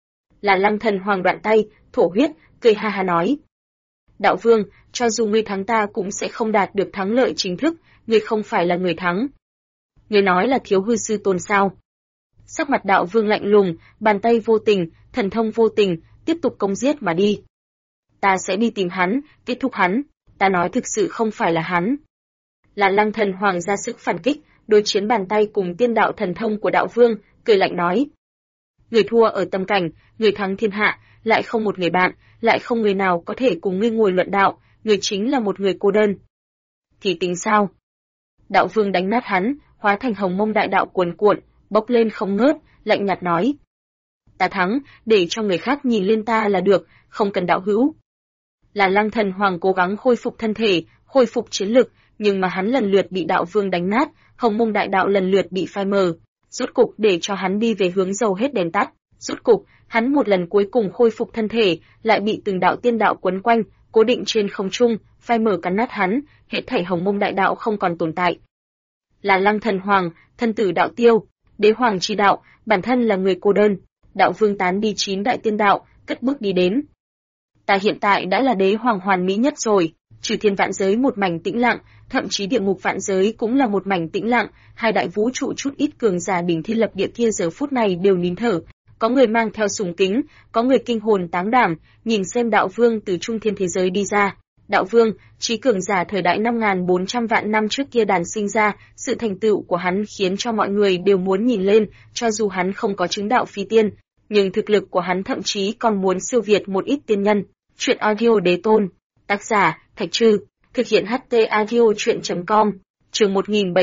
Là Lăng Thần Hoàng đoạn tay, thổ huyết, cười ha ha nói. Đạo Vương, cho dù ngươi thắng ta cũng sẽ không đạt được thắng lợi chính thức, ngươi không phải là người thắng. Ngươi nói là thiếu hư sư tôn sao? Sắc mặt Đạo Vương lạnh lùng, bàn tay vô tình, thần thông vô tình, tiếp tục công giết mà đi. Ta sẽ đi tìm hắn, kết thúc hắn, ta nói thực sự không phải là hắn. Là Lăng Thần Hoàng ra sức phản kích, đối chiến bàn tay cùng tiên đạo thần thông của Đạo Vương, cười lạnh nói. Người thua ở tâm cảnh, người thắng thiên hạ, lại không một người bạn, lại không người nào có thể cùng ngươi ngồi luận đạo, người chính là một người cô đơn. Thì tính sao? Đạo Vương đánh nát hắn, hóa thành hồng mông đại đạo cuồn cuộn, bốc lên không ngớt, lạnh nhạt nói. Ta thắng, để cho người khác nhìn lên ta là được, không cần đạo hữu. Là Lăng Thần Hoàng cố gắng khôi phục thân thể, khôi phục chiến lực, nhưng mà hắn lần lượt bị Đạo Vương đánh nát, hồng mông đại đạo lần lượt bị phai mờ. Rốt cục để cho hắn đi về hướng dầu hết đèn tắt, rốt cục, hắn một lần cuối cùng khôi phục thân thể, lại bị từng đạo tiên đạo quấn quanh, cố định trên không trung, phai mở cắn nát hắn, hết thảy Hồng Mông đại đạo không còn tồn tại. Là Lăng Thần Hoàng, thân tử đạo tiêu, đế hoàng chi đạo, bản thân là người cô đơn. Đạo Vương tán đi 9 đại tiên đạo, cất bước đi đến. Ta hiện tại đã là đế hoàng hoàn mỹ nhất rồi, trừ thiên vạn giới một mảnh tĩnh lặng, thậm chí địa ngục vạn giới cũng là một mảnh tĩnh lặng, hai đại vũ trụ chút ít cường giả đỉnh thiên lập địa kia giờ phút này đều nín thở. Có người mang theo sùng kính, có người kinh hồn táng đảm, nhìn xem đạo Vương từ trung thiên thế giới đi ra. Đạo Vương, trí cường giả thời đại 5.400 vạn năm trước kia đàn sinh ra, sự thành tựu của hắn khiến cho mọi người đều muốn nhìn lên, cho dù hắn không có chứng đạo phi tiên, nhưng thực lực của hắn thậm chí còn muốn siêu việt một ít tiên nhân. Chuyện audio đế tôn, tác giả, Thạch Trư, thực hiện HT audio chuyện.com, chương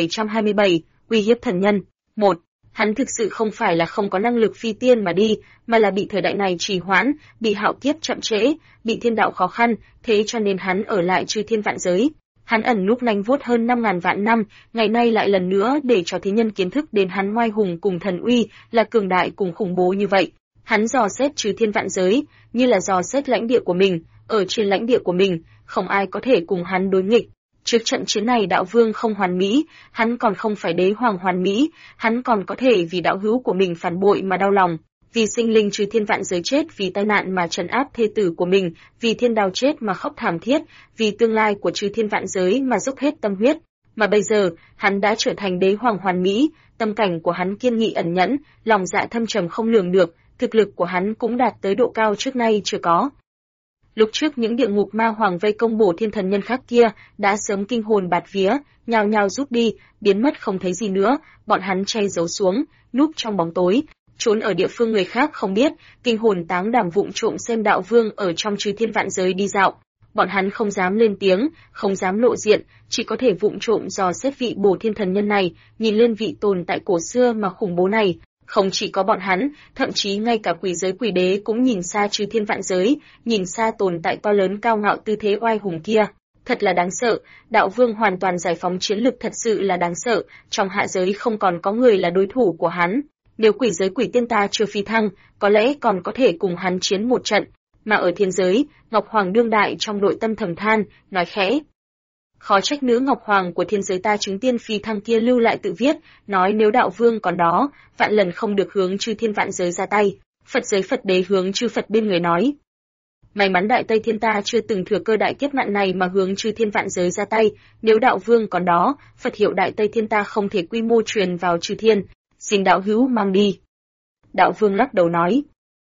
1727, uy hiếp thần nhân. 1. Hắn thực sự không phải là không có năng lực phi tiên mà đi, mà là bị thời đại này trì hoãn, bị hạo kiếp chậm trễ, bị thiên đạo khó khăn, thế cho nên hắn ở lại chư thiên vạn giới. Hắn ẩn núp nanh vuốt hơn 5.000 vạn năm, ngày nay lại lần nữa để cho thế nhân kiến thức đến hắn ngoai hùng cùng thần uy, là cường đại cùng khủng bố như vậy. Hắn dò xét chư thiên vạn giới, như là dò xét lãnh địa của mình, ở trên lãnh địa của mình, không ai có thể cùng hắn đối nghịch. Trước trận chiến này đạo Vương không hoàn mỹ, hắn còn không phải đế hoàng hoàn mỹ, hắn còn có thể vì đạo hữu của mình phản bội mà đau lòng, vì sinh linh chư thiên vạn giới chết vì tai nạn mà trấn áp thê tử của mình, vì thiên đao chết mà khóc thảm thiết, vì tương lai của chư thiên vạn giới mà dốc hết tâm huyết. Mà bây giờ, hắn đã trở thành đế hoàng hoàn mỹ, tâm cảnh của hắn kiên nghị ẩn nhẫn, lòng dạ thâm trầm không lường được, thực lực của hắn cũng đạt tới độ cao trước nay chưa có. Lúc trước những địa ngục ma hoàng vây công bổ thiên thần nhân khác kia đã sớm kinh hồn bạt vía, nhao nhao rút đi, biến mất không thấy gì nữa, bọn hắn che giấu xuống, núp trong bóng tối, trốn ở địa phương người khác không biết, kinh hồn táng đảm vụng trộm xem đạo Vương ở trong chư thiên vạn giới đi dạo. Bọn hắn không dám lên tiếng, không dám lộ diện, chỉ có thể vụng trộm dò xét vị bổ thiên thần nhân này, nhìn lên vị tồn tại cổ xưa mà khủng bố này. Không chỉ có bọn hắn, thậm chí ngay cả quỷ giới quỷ đế cũng nhìn xa chư thiên vạn giới, nhìn xa tồn tại to lớn cao ngạo tư thế oai hùng kia. Thật là đáng sợ, đạo Vương hoàn toàn giải phóng chiến lực thật sự là đáng sợ, trong hạ giới không còn có người là đối thủ của hắn. Nếu quỷ giới quỷ tiên ta chưa phi thăng, có lẽ còn có thể cùng hắn chiến một trận. Mà ở thiên giới, Ngọc Hoàng đương đại trong nội tâm thầm than, nói khẽ. Khó trách nữ Ngọc Hoàng của thiên giới ta chứng tiên phi thăng kia lưu lại tự viết, nói nếu đạo Vương còn đó, vạn lần không được hướng chư thiên vạn giới ra tay. Phật giới Phật đế hướng chư Phật bên người nói. May mắn Đại Tây Thiên ta chưa từng thừa cơ đại kiếp nạn này mà hướng chư thiên vạn giới ra tay, nếu đạo Vương còn đó, Phật hiệu Đại Tây Thiên ta không thể quy mô truyền vào chư thiên, xin đạo hữu mang đi. Đạo Vương lắc đầu nói.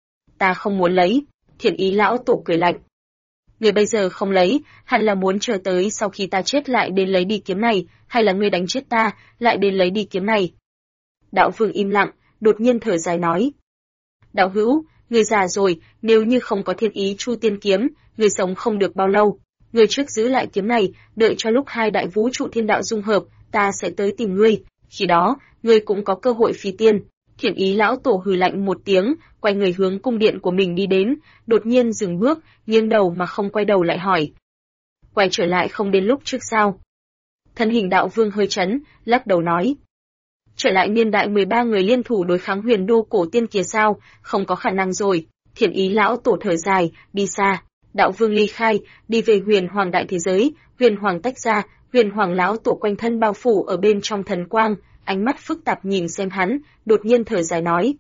Ta không muốn lấy, Thiện Ý lão tổ cười lạnh. Người bây giờ không lấy, hẳn là muốn chờ tới sau khi ta chết lại đến lấy đi kiếm này, hay là ngươi đánh chết ta, lại đến lấy đi kiếm này. Đạo Vương im lặng, đột nhiên thở dài nói. Đạo hữu, ngươi già rồi, nếu như không có Thiên Ý Chu Tiên kiếm, ngươi sống không được bao lâu. Ngươi trước giữ lại kiếm này, đợi cho lúc hai đại vũ trụ thiên đạo dung hợp, ta sẽ tới tìm ngươi, khi đó, ngươi cũng có cơ hội phi tiên. Thiện Ý lão tổ hừ lạnh một tiếng, quay người hướng cung điện của mình đi đến, đột nhiên dừng bước, nghiêng đầu mà không quay đầu lại hỏi. Quay trở lại không đến lúc trước sao? Thân hình đạo Vương hơi chấn, lắc đầu nói. Trở lại niên đại 13 người liên thủ đối kháng huyền đô cổ tiên kia sao, không có khả năng rồi. Thiện Ý lão tổ thở dài, đi xa. Đạo Vương ly khai, đi về huyền hoàng đại thế giới, huyền hoàng tách ra, huyền hoàng lão tổ quanh thân bao phủ ở bên trong thần quang, ánh mắt phức tạp nhìn xem hắn, đột nhiên thở dài nói.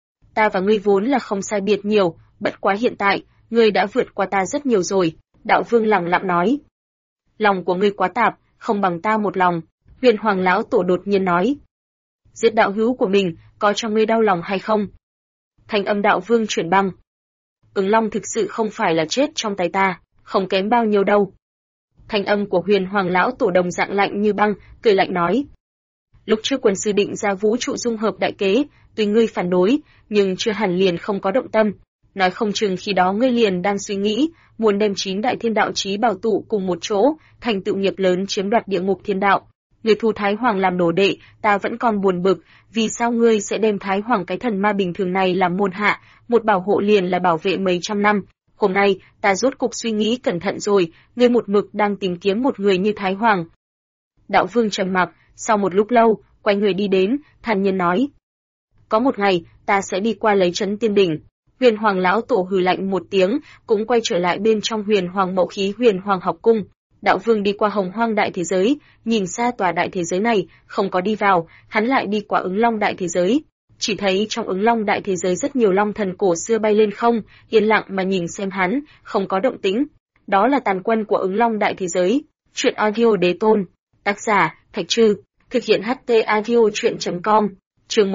Ta và ngươi vốn là không sai biệt nhiều, bất quá hiện tại, ngươi đã vượt qua ta rất nhiều rồi. Đạo Vương lẳng lặng nói. Lòng của ngươi quá tạp, không bằng ta một lòng. Huyền hoàng lão tổ đột nhiên nói. Giết đạo hữu của mình, có cho ngươi đau lòng hay không? Thanh âm đạo Vương chuyển băng. Ứng Long thực sự không phải là chết trong tay ta, không kém bao nhiêu đâu. Thanh âm của huyền hoàng lão tổ đồng dạng lạnh như băng, cười lạnh nói. Lúc trước quân sư định ra vũ trụ dung hợp đại kế, tuy ngươi phản đối, nhưng chưa hẳn liền không có động tâm. Nói không chừng khi đó ngươi liền đang suy nghĩ, muốn đem 9 đại thiên đạo chí bảo tụ cùng một chỗ, thành tựu nghiệp lớn chiếm đoạt địa ngục thiên đạo. Ngươi thu Thái Hoàng làm đồ đệ, ta vẫn còn buồn bực, vì sao ngươi sẽ đem Thái Hoàng cái thần ma bình thường này làm môn hạ, một bảo hộ liền là bảo vệ mấy trăm năm. Hôm nay, ta rốt cục suy nghĩ cẩn thận rồi, ngươi một mực đang tìm kiếm một người như Thái Hoàng. Đạo Vương trầm mặc, sau một lúc lâu, quay người đi đến, thản nhiên nói. Có một ngày, ta sẽ đi qua lấy trấn tiên đỉnh. Huyền Hoàng lão tổ hừ lạnh một tiếng, cũng quay trở lại bên trong Huyền Hoàng mậu khí Huyền Hoàng học cung. Đạo Vương đi qua Hồng Hoang đại thế giới, nhìn xa tòa đại thế giới này, không có đi vào, hắn lại đi qua Ứng Long đại thế giới. Chỉ thấy trong Ứng Long đại thế giới rất nhiều long thần cổ xưa bay lên không, yên lặng mà nhìn xem hắn, không có động tĩnh. Đó là tàn quân của Ứng Long đại thế giới. Truyện audio đế tôn. Tác giả, Thạch Trư. Thực hiện HT audio truyện.com. Chương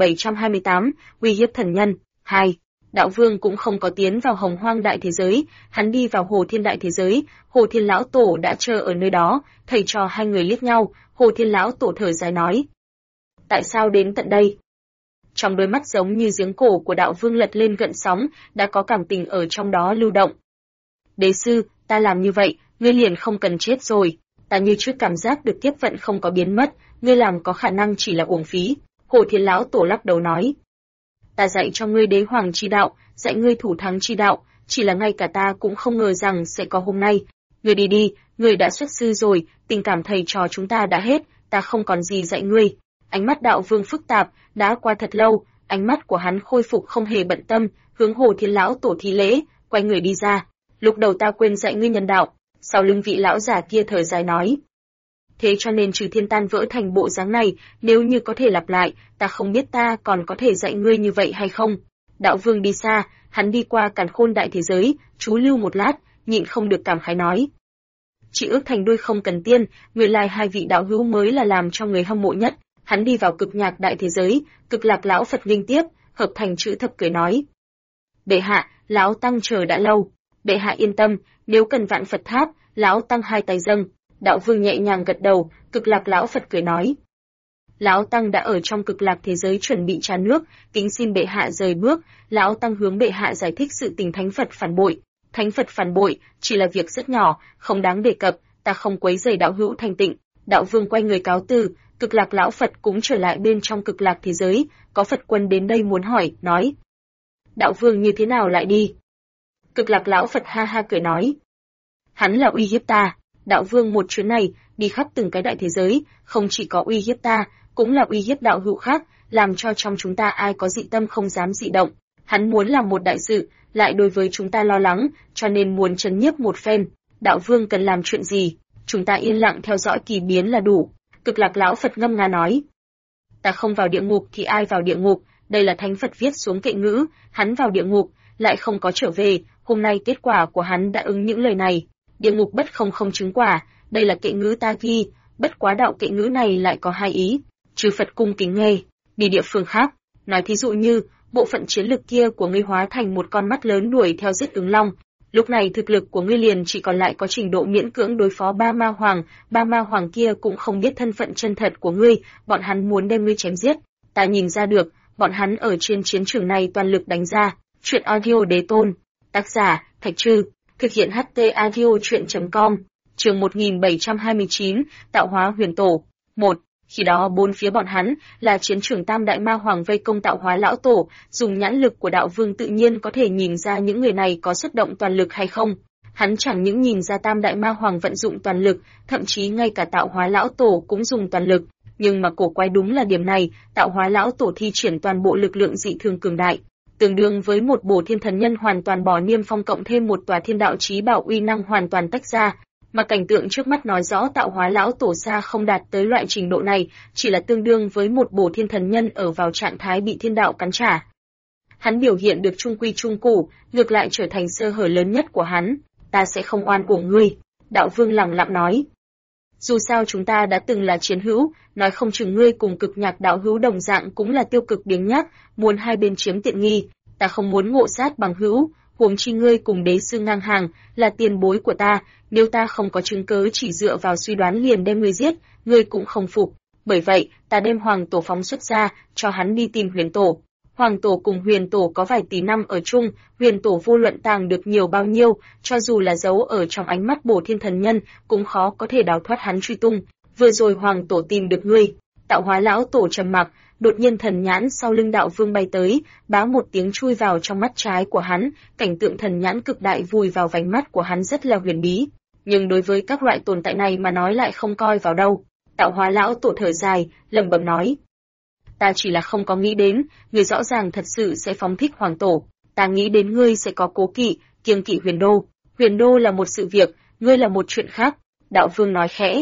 1728, uy hiếp thần nhân. 2. Đạo Vương cũng không có tiến vào Hồng Hoang đại thế giới, hắn đi vào Hồ Thiên đại thế giới. Hồ Thiên lão tổ đã chờ ở nơi đó, thầy trò hai người liếc nhau. Hồ Thiên lão tổ thở dài nói: tại sao đến tận đây? Trong đôi mắt giống như giếng cổ của Đạo Vương lật lên gợn sóng, đã có cảm tình ở trong đó lưu động. Đế sư, ta làm như vậy, ngươi liền không cần chết rồi. Ta như trước cảm giác được kiếp vận không có biến mất, ngươi làm có khả năng chỉ là uổng phí. Hồ Thiên lão tổ lắc đầu nói: ta dạy cho ngươi đế hoàng chi đạo, dạy ngươi thủ thắng chi đạo, chỉ là ngay cả ta cũng không ngờ rằng sẽ có hôm nay. Ngươi đi đi, ngươi đã xuất sư rồi, tình cảm thầy trò chúng ta đã hết, ta không còn gì dạy ngươi. Ánh mắt Đạo Vương phức tạp, đã qua thật lâu, ánh mắt của hắn khôi phục không hề bận tâm, hướng Hồ Thiên lão tổ thi lễ, quay người đi ra. Lúc đầu ta quên dạy ngươi nhân đạo. Sau lưng vị lão giả kia thở dài nói: thế cho nên trừ thiên tan vỡ thành bộ dáng này, nếu như có thể lặp lại, ta không biết ta còn có thể dạy ngươi như vậy hay không. Đạo Vương đi xa, hắn đi qua Càn Khôn đại thế giới, trú lưu một lát, nhịn không được cảm khái nói: chỉ ước thành đôi không cần tiên, nguyên lai hai vị đạo hữu mới là làm cho người hâm mộ nhất. Hắn đi vào Cực Nhạc đại thế giới, Cực Lạc lão Phật nghênh tiếp, hợp thành chữ thập cười nói: bệ hạ, lão tăng chờ đã lâu. Bệ hạ yên tâm, nếu cần vạn Phật tháp, lão tăng hai tay dâng. Đạo Vương nhẹ nhàng gật đầu, Cực Lạc lão Phật cười nói: lão tăng đã ở trong Cực Lạc thế giới chuẩn bị trà nước, kính xin bệ hạ rời bước. Lão tăng hướng bệ hạ giải thích sự tình Thánh Phật phản bội. Thánh Phật phản bội chỉ là việc rất nhỏ, không đáng đề cập, ta không quấy rầy đạo hữu thanh tịnh. Đạo Vương quay người cáo từ. Cực Lạc lão Phật cũng trở lại bên trong Cực Lạc thế giới, có Phật quân đến đây muốn hỏi, nói: đạo Vương như thế nào lại đi? Cực Lạc lão Phật ha ha cười nói: hắn là uy hiếp ta. Đạo Vương một chuyến này, đi khắp từng cái đại thế giới, không chỉ có uy hiếp ta, cũng là uy hiếp đạo hữu khác, làm cho trong chúng ta ai có dị tâm không dám dị động. Hắn muốn làm một đại sự, lại đối với chúng ta lo lắng, cho nên muốn trấn nhiếp một phen. Đạo Vương cần làm chuyện gì? Chúng ta yên lặng theo dõi kỳ biến là đủ. Cực Lạc lão Phật ngâm nga nói: ta không vào địa ngục thì ai vào địa ngục? Đây là Thánh Phật viết xuống kệ ngữ, hắn vào địa ngục, lại không có trở về, hôm nay kết quả của hắn đã ứng những lời này. Địa ngục bất không không chứng quả, đây là kệ ngữ ta ghi, bất quá đạo kệ ngữ này lại có hai ý. Chư Phật cung kính nghe, đi địa phương khác. Nói thí dụ như, bộ phận chiến lực kia của ngươi hóa thành một con mắt lớn đuổi theo giết Ứng Long. Lúc này thực lực của ngươi liền chỉ còn lại có trình độ miễn cưỡng đối phó ba ma hoàng kia cũng không biết thân phận chân thật của ngươi, bọn hắn muốn đem ngươi chém giết. Ta nhìn ra được, bọn hắn ở trên chiến trường này toàn lực đánh ra. Truyện audio đế tôn. Tác giả, Thạch Trư. Thực hiện HT audio truyện.com. Chương 1729, Tạo hóa huyền tổ. 1. Khi đó bốn phía bọn hắn là chiến trường Tam Đại Ma Hoàng vây công Tạo hóa lão tổ, dùng nhãn lực của Đạo Vương tự nhiên có thể nhìn ra những người này có xuất động toàn lực hay không. Hắn chẳng những nhìn ra Tam Đại Ma Hoàng vận dụng toàn lực, thậm chí ngay cả Tạo hóa lão tổ cũng dùng toàn lực, nhưng mà cổ quái đúng là điểm này, Tạo hóa lão tổ thi triển toàn bộ lực lượng dị thường cường đại, tương đương với một bổ thiên thần nhân hoàn toàn bỏ niêm phong cộng thêm một tòa thiên đạo chí bảo uy năng hoàn toàn tách ra. Mà cảnh tượng trước mắt nói rõ Tạo hóa lão tổ xa không đạt tới loại trình độ này, chỉ là tương đương với một bổ thiên thần nhân ở vào trạng thái bị thiên đạo cắn trả. Hắn biểu hiện được trung quy trung cụ, ngược lại trở thành sơ hở lớn nhất của hắn. Ta sẽ không oan uổng ngươi, Đạo Vương lẳng lặng nói. Dù sao chúng ta đã từng là chiến hữu, nói không chừng ngươi cùng Cực Nhạc đạo hữu đồng dạng cũng là tiêu cực biếng nhác, muốn hai bên chiếm tiện nghi. Ta không muốn ngộ sát bằng hữu, huống chi ngươi cùng đế sư ngang hàng, là tiền bối của ta, nếu ta không có chứng cứ chỉ dựa vào suy đoán liền đem ngươi giết, ngươi cũng không phục. Bởi vậy, ta đem Hoàng Tổ phóng xuất ra, cho hắn đi tìm Huyền Tổ. Hoàng Tổ cùng Huyền Tổ có vài tỷ năm ở chung, Huyền Tổ vô luận tàng được nhiều bao nhiêu, cho dù là giấu ở trong ánh mắt bổ thiên thần nhân, cũng khó có thể đào thoát hắn truy tung. Vừa rồi Hoàng Tổ tìm được ngươi. Tạo hóa lão tổ trầm mặc, đột nhiên thần nhãn sau lưng Đạo Vương bay tới, bá một tiếng chui vào trong mắt trái của hắn, cảnh tượng thần nhãn cực đại vùi vào vành mắt của hắn rất là huyền bí, nhưng đối với các loại tồn tại này mà nói lại không coi vào đâu. Tạo hóa lão tổ thở dài, lẩm bẩm nói: ta chỉ là không có nghĩ đến, ngươi rõ ràng thật sự sẽ phóng thích Hoàng Tổ, ta nghĩ đến ngươi sẽ có cố kỵ, kiêng kỵ Huyền Đô. Huyền Đô là một sự việc, ngươi là một chuyện khác. Đạo Vương nói khẽ.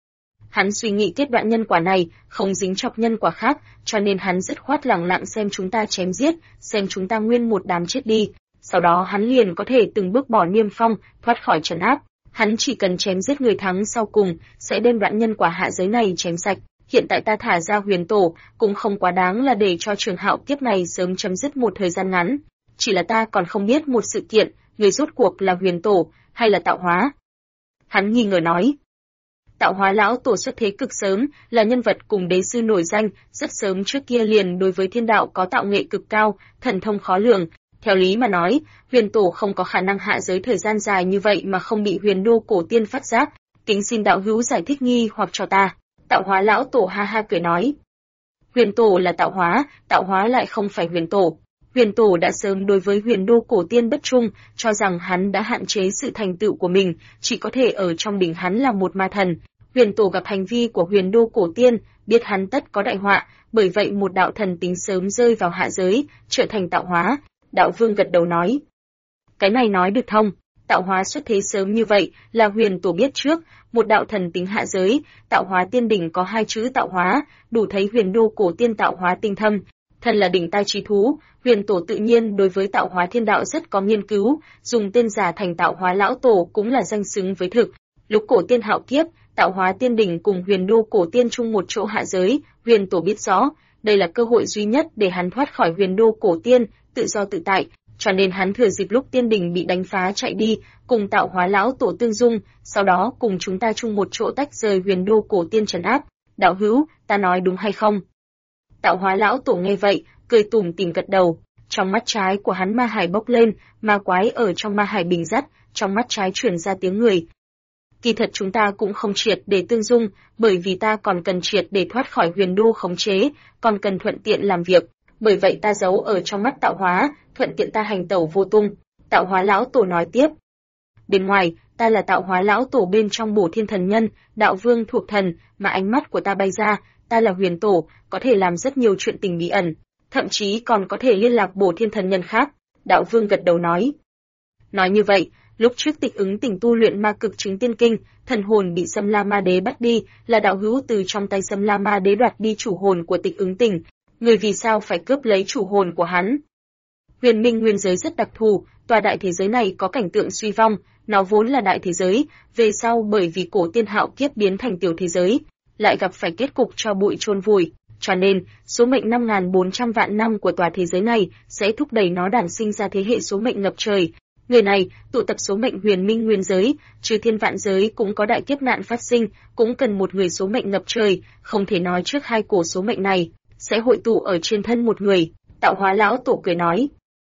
Hắn suy nghĩ kết đoạn nhân quả này, không dính chọc nhân quả khác, cho nên hắn dứt khoát lẳng lặng xem chúng ta chém giết, xem chúng ta nguyên một đám chết đi. Sau đó hắn liền có thể từng bước bỏ niêm phong, thoát khỏi trấn áp. Hắn chỉ cần chém giết người thắng sau cùng, sẽ đem đoạn nhân quả hạ giới này chém sạch. Hiện tại ta thả ra Huyền Tổ, cũng không quá đáng là để cho trường hạo kiếp này sớm chấm dứt một thời gian ngắn. Chỉ là ta còn không biết một sự kiện, người rốt cuộc là Huyền Tổ, hay là Tạo Hóa? Hắn nghi ngờ nói. Tạo Hóa lão tổ xuất thế cực sớm, là nhân vật cùng đế sư nổi danh, rất sớm trước kia liền đối với thiên đạo có tạo nghệ cực cao, thần thông khó lường. Theo lý mà nói, Huyền Tổ không có khả năng hạ giới thời gian dài như vậy mà không bị Huyền Đô cổ tiên phát giác. Kính xin đạo hữu giải thích nghi hoặc cho ta. Tạo Hóa lão tổ ha ha cười nói. Huyền Tổ là Tạo Hóa lại không phải Huyền Tổ. Huyền Tổ đã sớm đối với Huyền Đô cổ tiên bất trung, cho rằng hắn đã hạn chế sự thành tựu của mình, chỉ có thể ở trong đỉnh hắn là một ma thần. Huyền Tổ gặp hành vi của Huyền Đô cổ tiên, biết hắn tất có đại họa, bởi vậy một đạo thần tính sớm rơi vào hạ giới, trở thành Tạo Hóa. Đạo Vương gật đầu nói. Cái này nói được thông, Tạo Hóa xuất thế sớm như vậy là Huyền Tổ biết trước, một đạo thần tính hạ giới, Tạo Hóa tiên đỉnh có hai chữ Tạo Hóa, đủ thấy Huyền Đô cổ tiên tạo hóa tinh thâm. Thần là đỉnh tai trí thú, Huyền Tổ tự nhiên đối với Tạo Hóa thiên đạo rất có nghiên cứu, dùng tên giả thành Tạo Hóa lão tổ cũng là danh xứng với thực. Lúc cổ tiên hạo kiếp, Tạo Hóa tiên đỉnh cùng Huyền Đô cổ tiên chung một chỗ hạ giới, Huyền Tổ biết rõ, đây là cơ hội duy nhất để hắn thoát khỏi Huyền Đô cổ tiên, tự do tự tại, cho nên hắn thừa dịp lúc tiên đỉnh bị đánh phá chạy đi, cùng Tạo Hóa lão tổ tương dung, sau đó cùng chúng ta chung một chỗ tách rời Huyền Đô cổ tiên trấn áp. Đạo hữu, ta nói đúng hay không? Tạo Hóa lão tổ nghe vậy, cười tủm tỉm gật đầu, trong mắt trái của hắn ma hải bốc lên, ma quái ở trong ma hải bình dắt, trong mắt trái truyền ra tiếng người. Kỳ thật chúng ta cũng không triệt để tương dung, bởi vì ta còn cần triệt để thoát khỏi Huyền Đô khống chế, còn cần thuận tiện làm việc, bởi vậy ta giấu ở trong mắt Tạo Hóa, thuận tiện ta hành tẩu vô tung. Tạo Hóa lão tổ nói tiếp. Bên ngoài, ta là Tạo Hóa lão tổ, bên trong Bổ Thiên thần nhân, Đạo Vương thuộc thần, mà ánh mắt của ta bay ra, ta là Huyền Tổ, có thể làm rất nhiều chuyện tình bí ẩn, thậm chí còn có thể liên lạc Bổ Thiên thần nhân khác. Đạo Vương gật đầu nói. Nói như vậy, lúc trước Tịch Ứng Tỉnh tu luyện ma cực chứng tiên kinh, thần hồn bị Sâm La Ma Đế bắt đi, là đạo hữu từ trong tay Sâm La Ma Đế đoạt đi chủ hồn của Tịch Ứng Tỉnh, người vì sao phải cướp lấy chủ hồn của hắn? Huyền Minh nguyên giới rất đặc thù, tòa đại thế giới này có cảnh tượng suy vong, nó vốn là đại thế giới, về sau bởi vì cổ tiên hạo kiếp biến thành tiểu thế giới, lại gặp phải kết cục cho bụi chôn vùi, cho nên số mệnh 5.400 vạn năm của tòa thế giới này sẽ thúc đẩy nó đản sinh ra thế hệ số mệnh ngập trời. Người này tụ tập số mệnh Huyền Minh nguyên giới, trừ thiên vạn giới cũng có đại kiếp nạn phát sinh, cũng cần một người số mệnh ngập trời, không thể nói trước hai cổ số mệnh này sẽ hội tụ ở trên thân một người. Tạo Hóa lão tổ cười nói.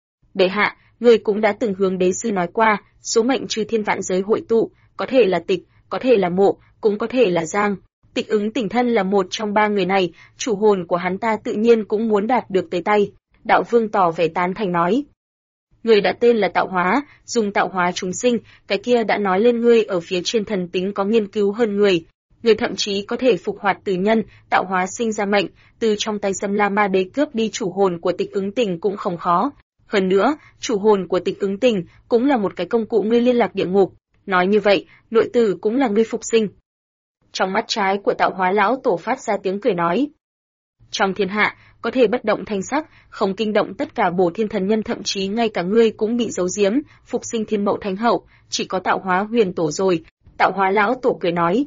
Bệ hạ, người cũng đã từng hướng đế sư nói qua, số mệnh trừ thiên vạn giới hội tụ, có thể là Tịch, có thể là Mộ, cũng có thể là Giang. Tịch Ứng Tỉnh thân là một trong ba người này, chủ hồn của hắn ta tự nhiên cũng muốn đạt được tới tay. Đạo Vương tỏ vẻ tán thành nói. Người đã tên là Tạo Hóa, dùng tạo hóa chúng sinh, cái kia đã nói lên ngươi ở phía trên thần tính có nghiên cứu hơn người. Người thậm chí có thể phục hoạt từ nhân, tạo hóa sinh ra mệnh, từ trong tay Sâm La Ma Đế cướp đi chủ hồn của Tịch Ứng Tỉnh cũng không khó. Hơn nữa, chủ hồn của Tịch Ứng Tỉnh cũng là một cái công cụ ngươi liên lạc địa ngục. Nói như vậy, nội tử cũng là ngươi phục sinh. Trong mắt trái của Tạo Hóa lão tổ phát ra tiếng cười nói. Trong thiên hạ, có thể bất động thanh sắc, không kinh động tất cả Bổ Thiên thần nhân, thậm chí ngay cả ngươi cũng bị giấu giếm, phục sinh Thiên Mậu Thánh Hậu, chỉ có Tạo Hóa Huyền Tổ rồi. Tạo Hóa lão tổ cười nói.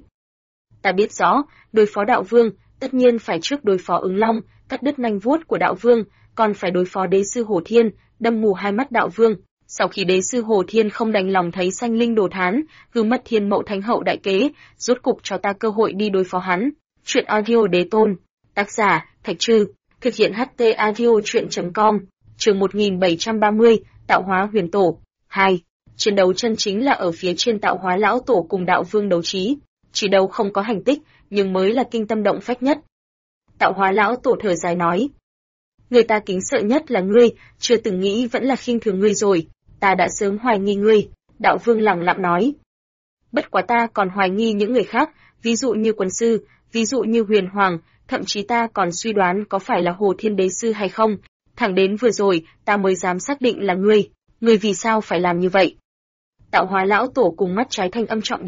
Ta biết rõ, đối phó Đạo Vương, tất nhiên phải trước đối phó Ứng Long, cắt đứt nanh vuốt của Đạo Vương, còn phải đối phó đế sư Hồ Thiên, đâm mù hai mắt Đạo Vương. Sau khi đế sư Hồ Thiên không đành lòng thấy sanh linh đồ thán, hư mất Thiên Mậu Thánh Hậu đại kế, rốt cục cho ta cơ hội đi đối phó hắn. Chuyện audio đế tôn. Tác giả, Thạch Trư. Thực hiện HT audio chuyện.com. Chương 1730, Tạo Hóa Huyền Tổ. 2. Chiến đấu chân chính là ở phía trên Tạo Hóa lão tổ cùng Đạo Vương đấu trí. Chỉ đấu không có hành tích, nhưng mới là kinh tâm động phách nhất. Tạo Hóa lão tổ thở dài nói. Người ta kính sợ nhất là ngươi, chưa từng nghĩ vẫn là khinh thường ngươi rồi. Ta đã sớm hoài nghi ngươi. Đạo Vương lẳng lặng nói. Bất quá ta còn hoài nghi những người khác, ví dụ như Quân Sư, ví dụ như Huyền Hoàng, thậm chí ta còn suy đoán có phải là Hồ Thiên Đế Sư hay không. Thẳng đến vừa rồi, ta mới dám xác định là ngươi. Ngươi vì sao phải làm như vậy? Tạo Hóa lão tổ cùng mắt trái thanh âm trọng điệp,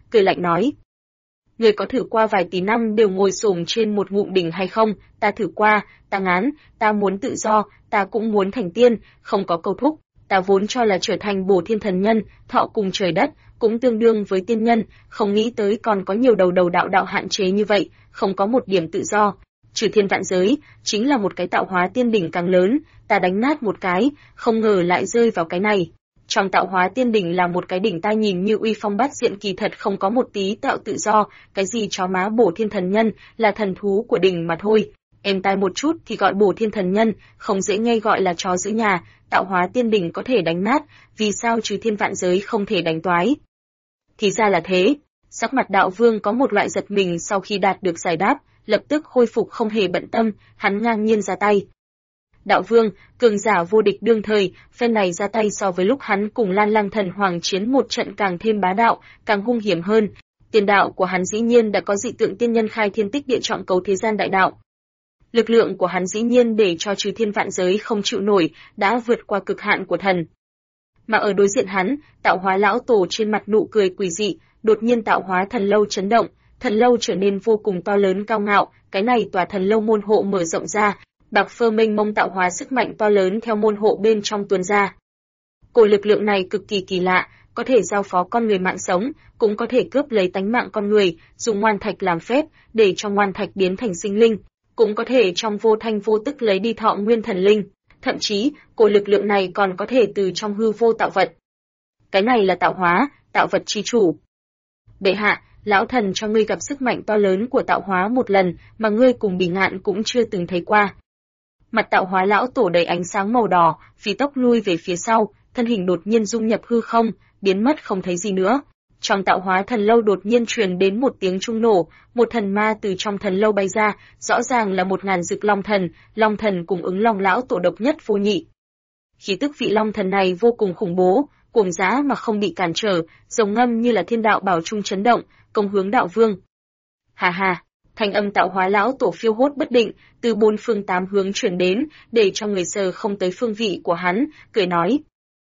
cười lạnh nói. Ngươi có thử qua vài tỷ năm đều ngồi xổm trên một ngụm đỉnh hay không? Ta thử qua, ta ngán, ta muốn tự do, ta cũng muốn thành tiên, không có câu thúc. Ta vốn cho là trở thành Bổ Thiên Thần Nhân, thọ cùng trời đất, cũng tương đương với tiên nhân, không nghĩ tới còn có nhiều đầu đạo hạn chế như vậy, không có một điểm tự do. Trừ thiên vạn giới, chính là một cái tạo hóa tiên đỉnh càng lớn, ta đánh nát một cái, không ngờ lại rơi vào cái này. Trong tạo hóa tiên đỉnh là một cái đỉnh ta nhìn như uy phong bát diện, kỳ thật không có một tí tạo tự do, cái gì chó má Bổ Thiên Thần Nhân là thần thú của đỉnh mà thôi. Êm tai một chút thì gọi Bổ Thiên Thần Nhân, không dễ nghe gọi là chó giữ nhà, tạo hóa tiên đỉnh có thể đánh nát, vì sao trừ thiên vạn giới không thể đánh toái? Thì ra là thế. Sắc mặt Đạo Vương có một loại giật mình sau khi đạt được giải đáp, lập tức khôi phục không hề bận tâm, hắn ngang nhiên ra tay. Đạo Vương, cường giả vô địch đương thời, phen này ra tay so với lúc hắn cùng Lan Lang Thần Hoàng chiến một trận càng thêm bá đạo, càng hung hiểm hơn. Tiền đạo của hắn dĩ nhiên đã có dị tượng tiên nhân khai thiên tích địa chọn cấu thế gian đại đạo. Lực lượng của hắn dĩ nhiên để cho trừ thiên vạn giới không chịu nổi, đã vượt qua cực hạn của thần. Mà ở đối diện hắn, tạo hóa lão tổ trên mặt nụ cười quỷ dị, đột nhiên tạo hóa thần lâu chấn động, thần lâu trở nên vô cùng to lớn cao ngạo, cái này tòa thần lâu môn hộ mở rộng ra, bạc phơ mênh mông tạo hóa sức mạnh to lớn theo môn hộ bên trong tuôn ra. Cổ lực lượng này cực kỳ kỳ lạ, có thể giao phó con người mạng sống, cũng có thể cướp lấy tánh mạng con người, dùng ngoan thạch làm phép, để cho ngoan thạch biến thành sinh linh, cũng có thể trong vô thanh vô tức lấy đi thọ nguyên thần linh, thậm chí, cổ lực lượng này còn có thể từ trong hư vô tạo vật. Cái này là tạo hóa, tạo vật chi chủ. Bệ hạ, lão thần cho ngươi gặp sức mạnh to lớn của tạo hóa một lần, mà ngươi cùng Bỉ Ngạn cũng chưa từng thấy qua. Mặt tạo hóa lão tổ đầy ánh sáng màu đỏ, phi tốc lui về phía sau, thân hình đột nhiên dung nhập hư không, biến mất không thấy gì nữa. Trong tạo hóa thần lâu đột nhiên truyền đến một tiếng trung nổ, một thần ma từ trong thần lâu bay ra, rõ ràng là 1000 Dực Long thần cùng Ứng Long lão tổ độc nhất vô nhị. Khí tức vị Long thần này vô cùng khủng bố, cuồng dã mà không bị cản trở, rồng ngâm như là thiên đạo bảo trung chấn động, công hướng Đạo Vương. Hà hà, thanh âm tạo hóa lão tổ phiêu hốt bất định, từ bốn phương tám hướng truyền đến, để cho người sờ không tới phương vị của hắn, cười nói.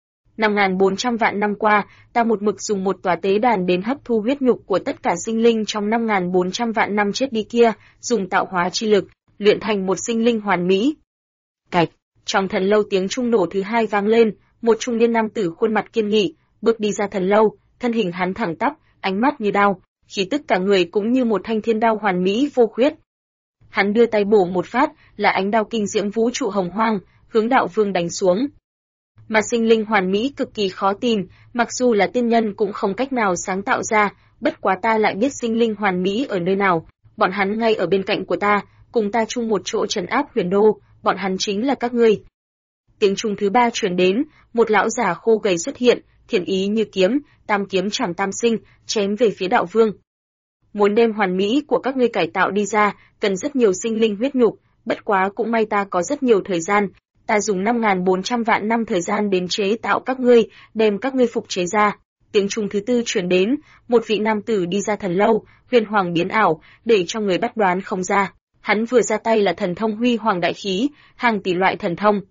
5.400 vạn năm qua, ta một mực dùng một tòa tế đàn đến hấp thu huyết nhục của tất cả sinh linh trong 5.400 vạn năm chết đi kia, dùng tạo hóa chi lực, luyện thành một sinh linh hoàn mỹ. Cạch, trong thần lâu tiếng trung nổ thứ hai vang lên, một trung niên nam tử khuôn mặt kiên nghị, bước đi ra thần lâu, thân hình hắn thẳng tắp, ánh mắt như đao, khí tức cả người cũng như một thanh thiên đao hoàn mỹ vô khuyết. Hắn đưa tay bổ một phát, là ánh đao kinh diễm vũ trụ hồng hoang, hướng Đạo Vương đánh xuống. Mà sinh linh hoàn mỹ cực kỳ khó tìm, mặc dù là tiên nhân cũng không cách nào sáng tạo ra, bất quá ta lại biết sinh linh hoàn mỹ ở nơi nào, bọn hắn ngay ở bên cạnh của ta, cùng ta chung một chỗ trấn áp huyền đô, bọn hắn chính là các ngươi. Tiếng trung thứ ba truyền đến, một lão già khô gầy xuất hiện, thiện ý như kiếm, tam kiếm chảm tam sinh, chém về phía Đạo Vương. Muốn đem hoàn mỹ của các ngươi cải tạo đi ra, cần rất nhiều sinh linh huyết nhục, bất quá cũng may ta có rất nhiều thời gian, ta dùng 5.400 vạn năm thời gian đến chế tạo các ngươi, đem các ngươi phục chế ra. Tiếng trung thứ tư truyền đến, một vị nam tử đi ra thần lâu, huyền hoàng biến ảo, để cho người bắt đoán không ra. Hắn vừa ra tay là thần thông huy hoàng đại khí, hàng tỷ loại thần thông.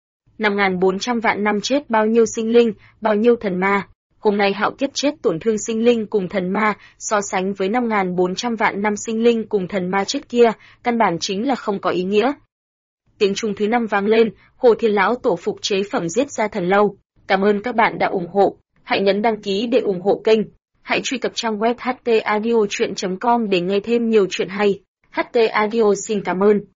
5.400 vạn năm chết bao nhiêu sinh linh, bao nhiêu thần ma. Hôm nay hạo kiếp chết tổn thương sinh linh cùng thần ma, so sánh với 5.400 vạn năm sinh linh cùng thần ma chết kia, căn bản chính là không có ý nghĩa. Tiếng trung thứ năm vang lên, Hồ Thiên lão tổ phục chế phẩm giết ra thần lâu. Cảm ơn các bạn đã ủng hộ, hãy nhấn đăng ký để ủng hộ kênh. Hãy truy cập trang web htaudio.com để nghe thêm nhiều chuyện hay. HT Audio xin cảm ơn.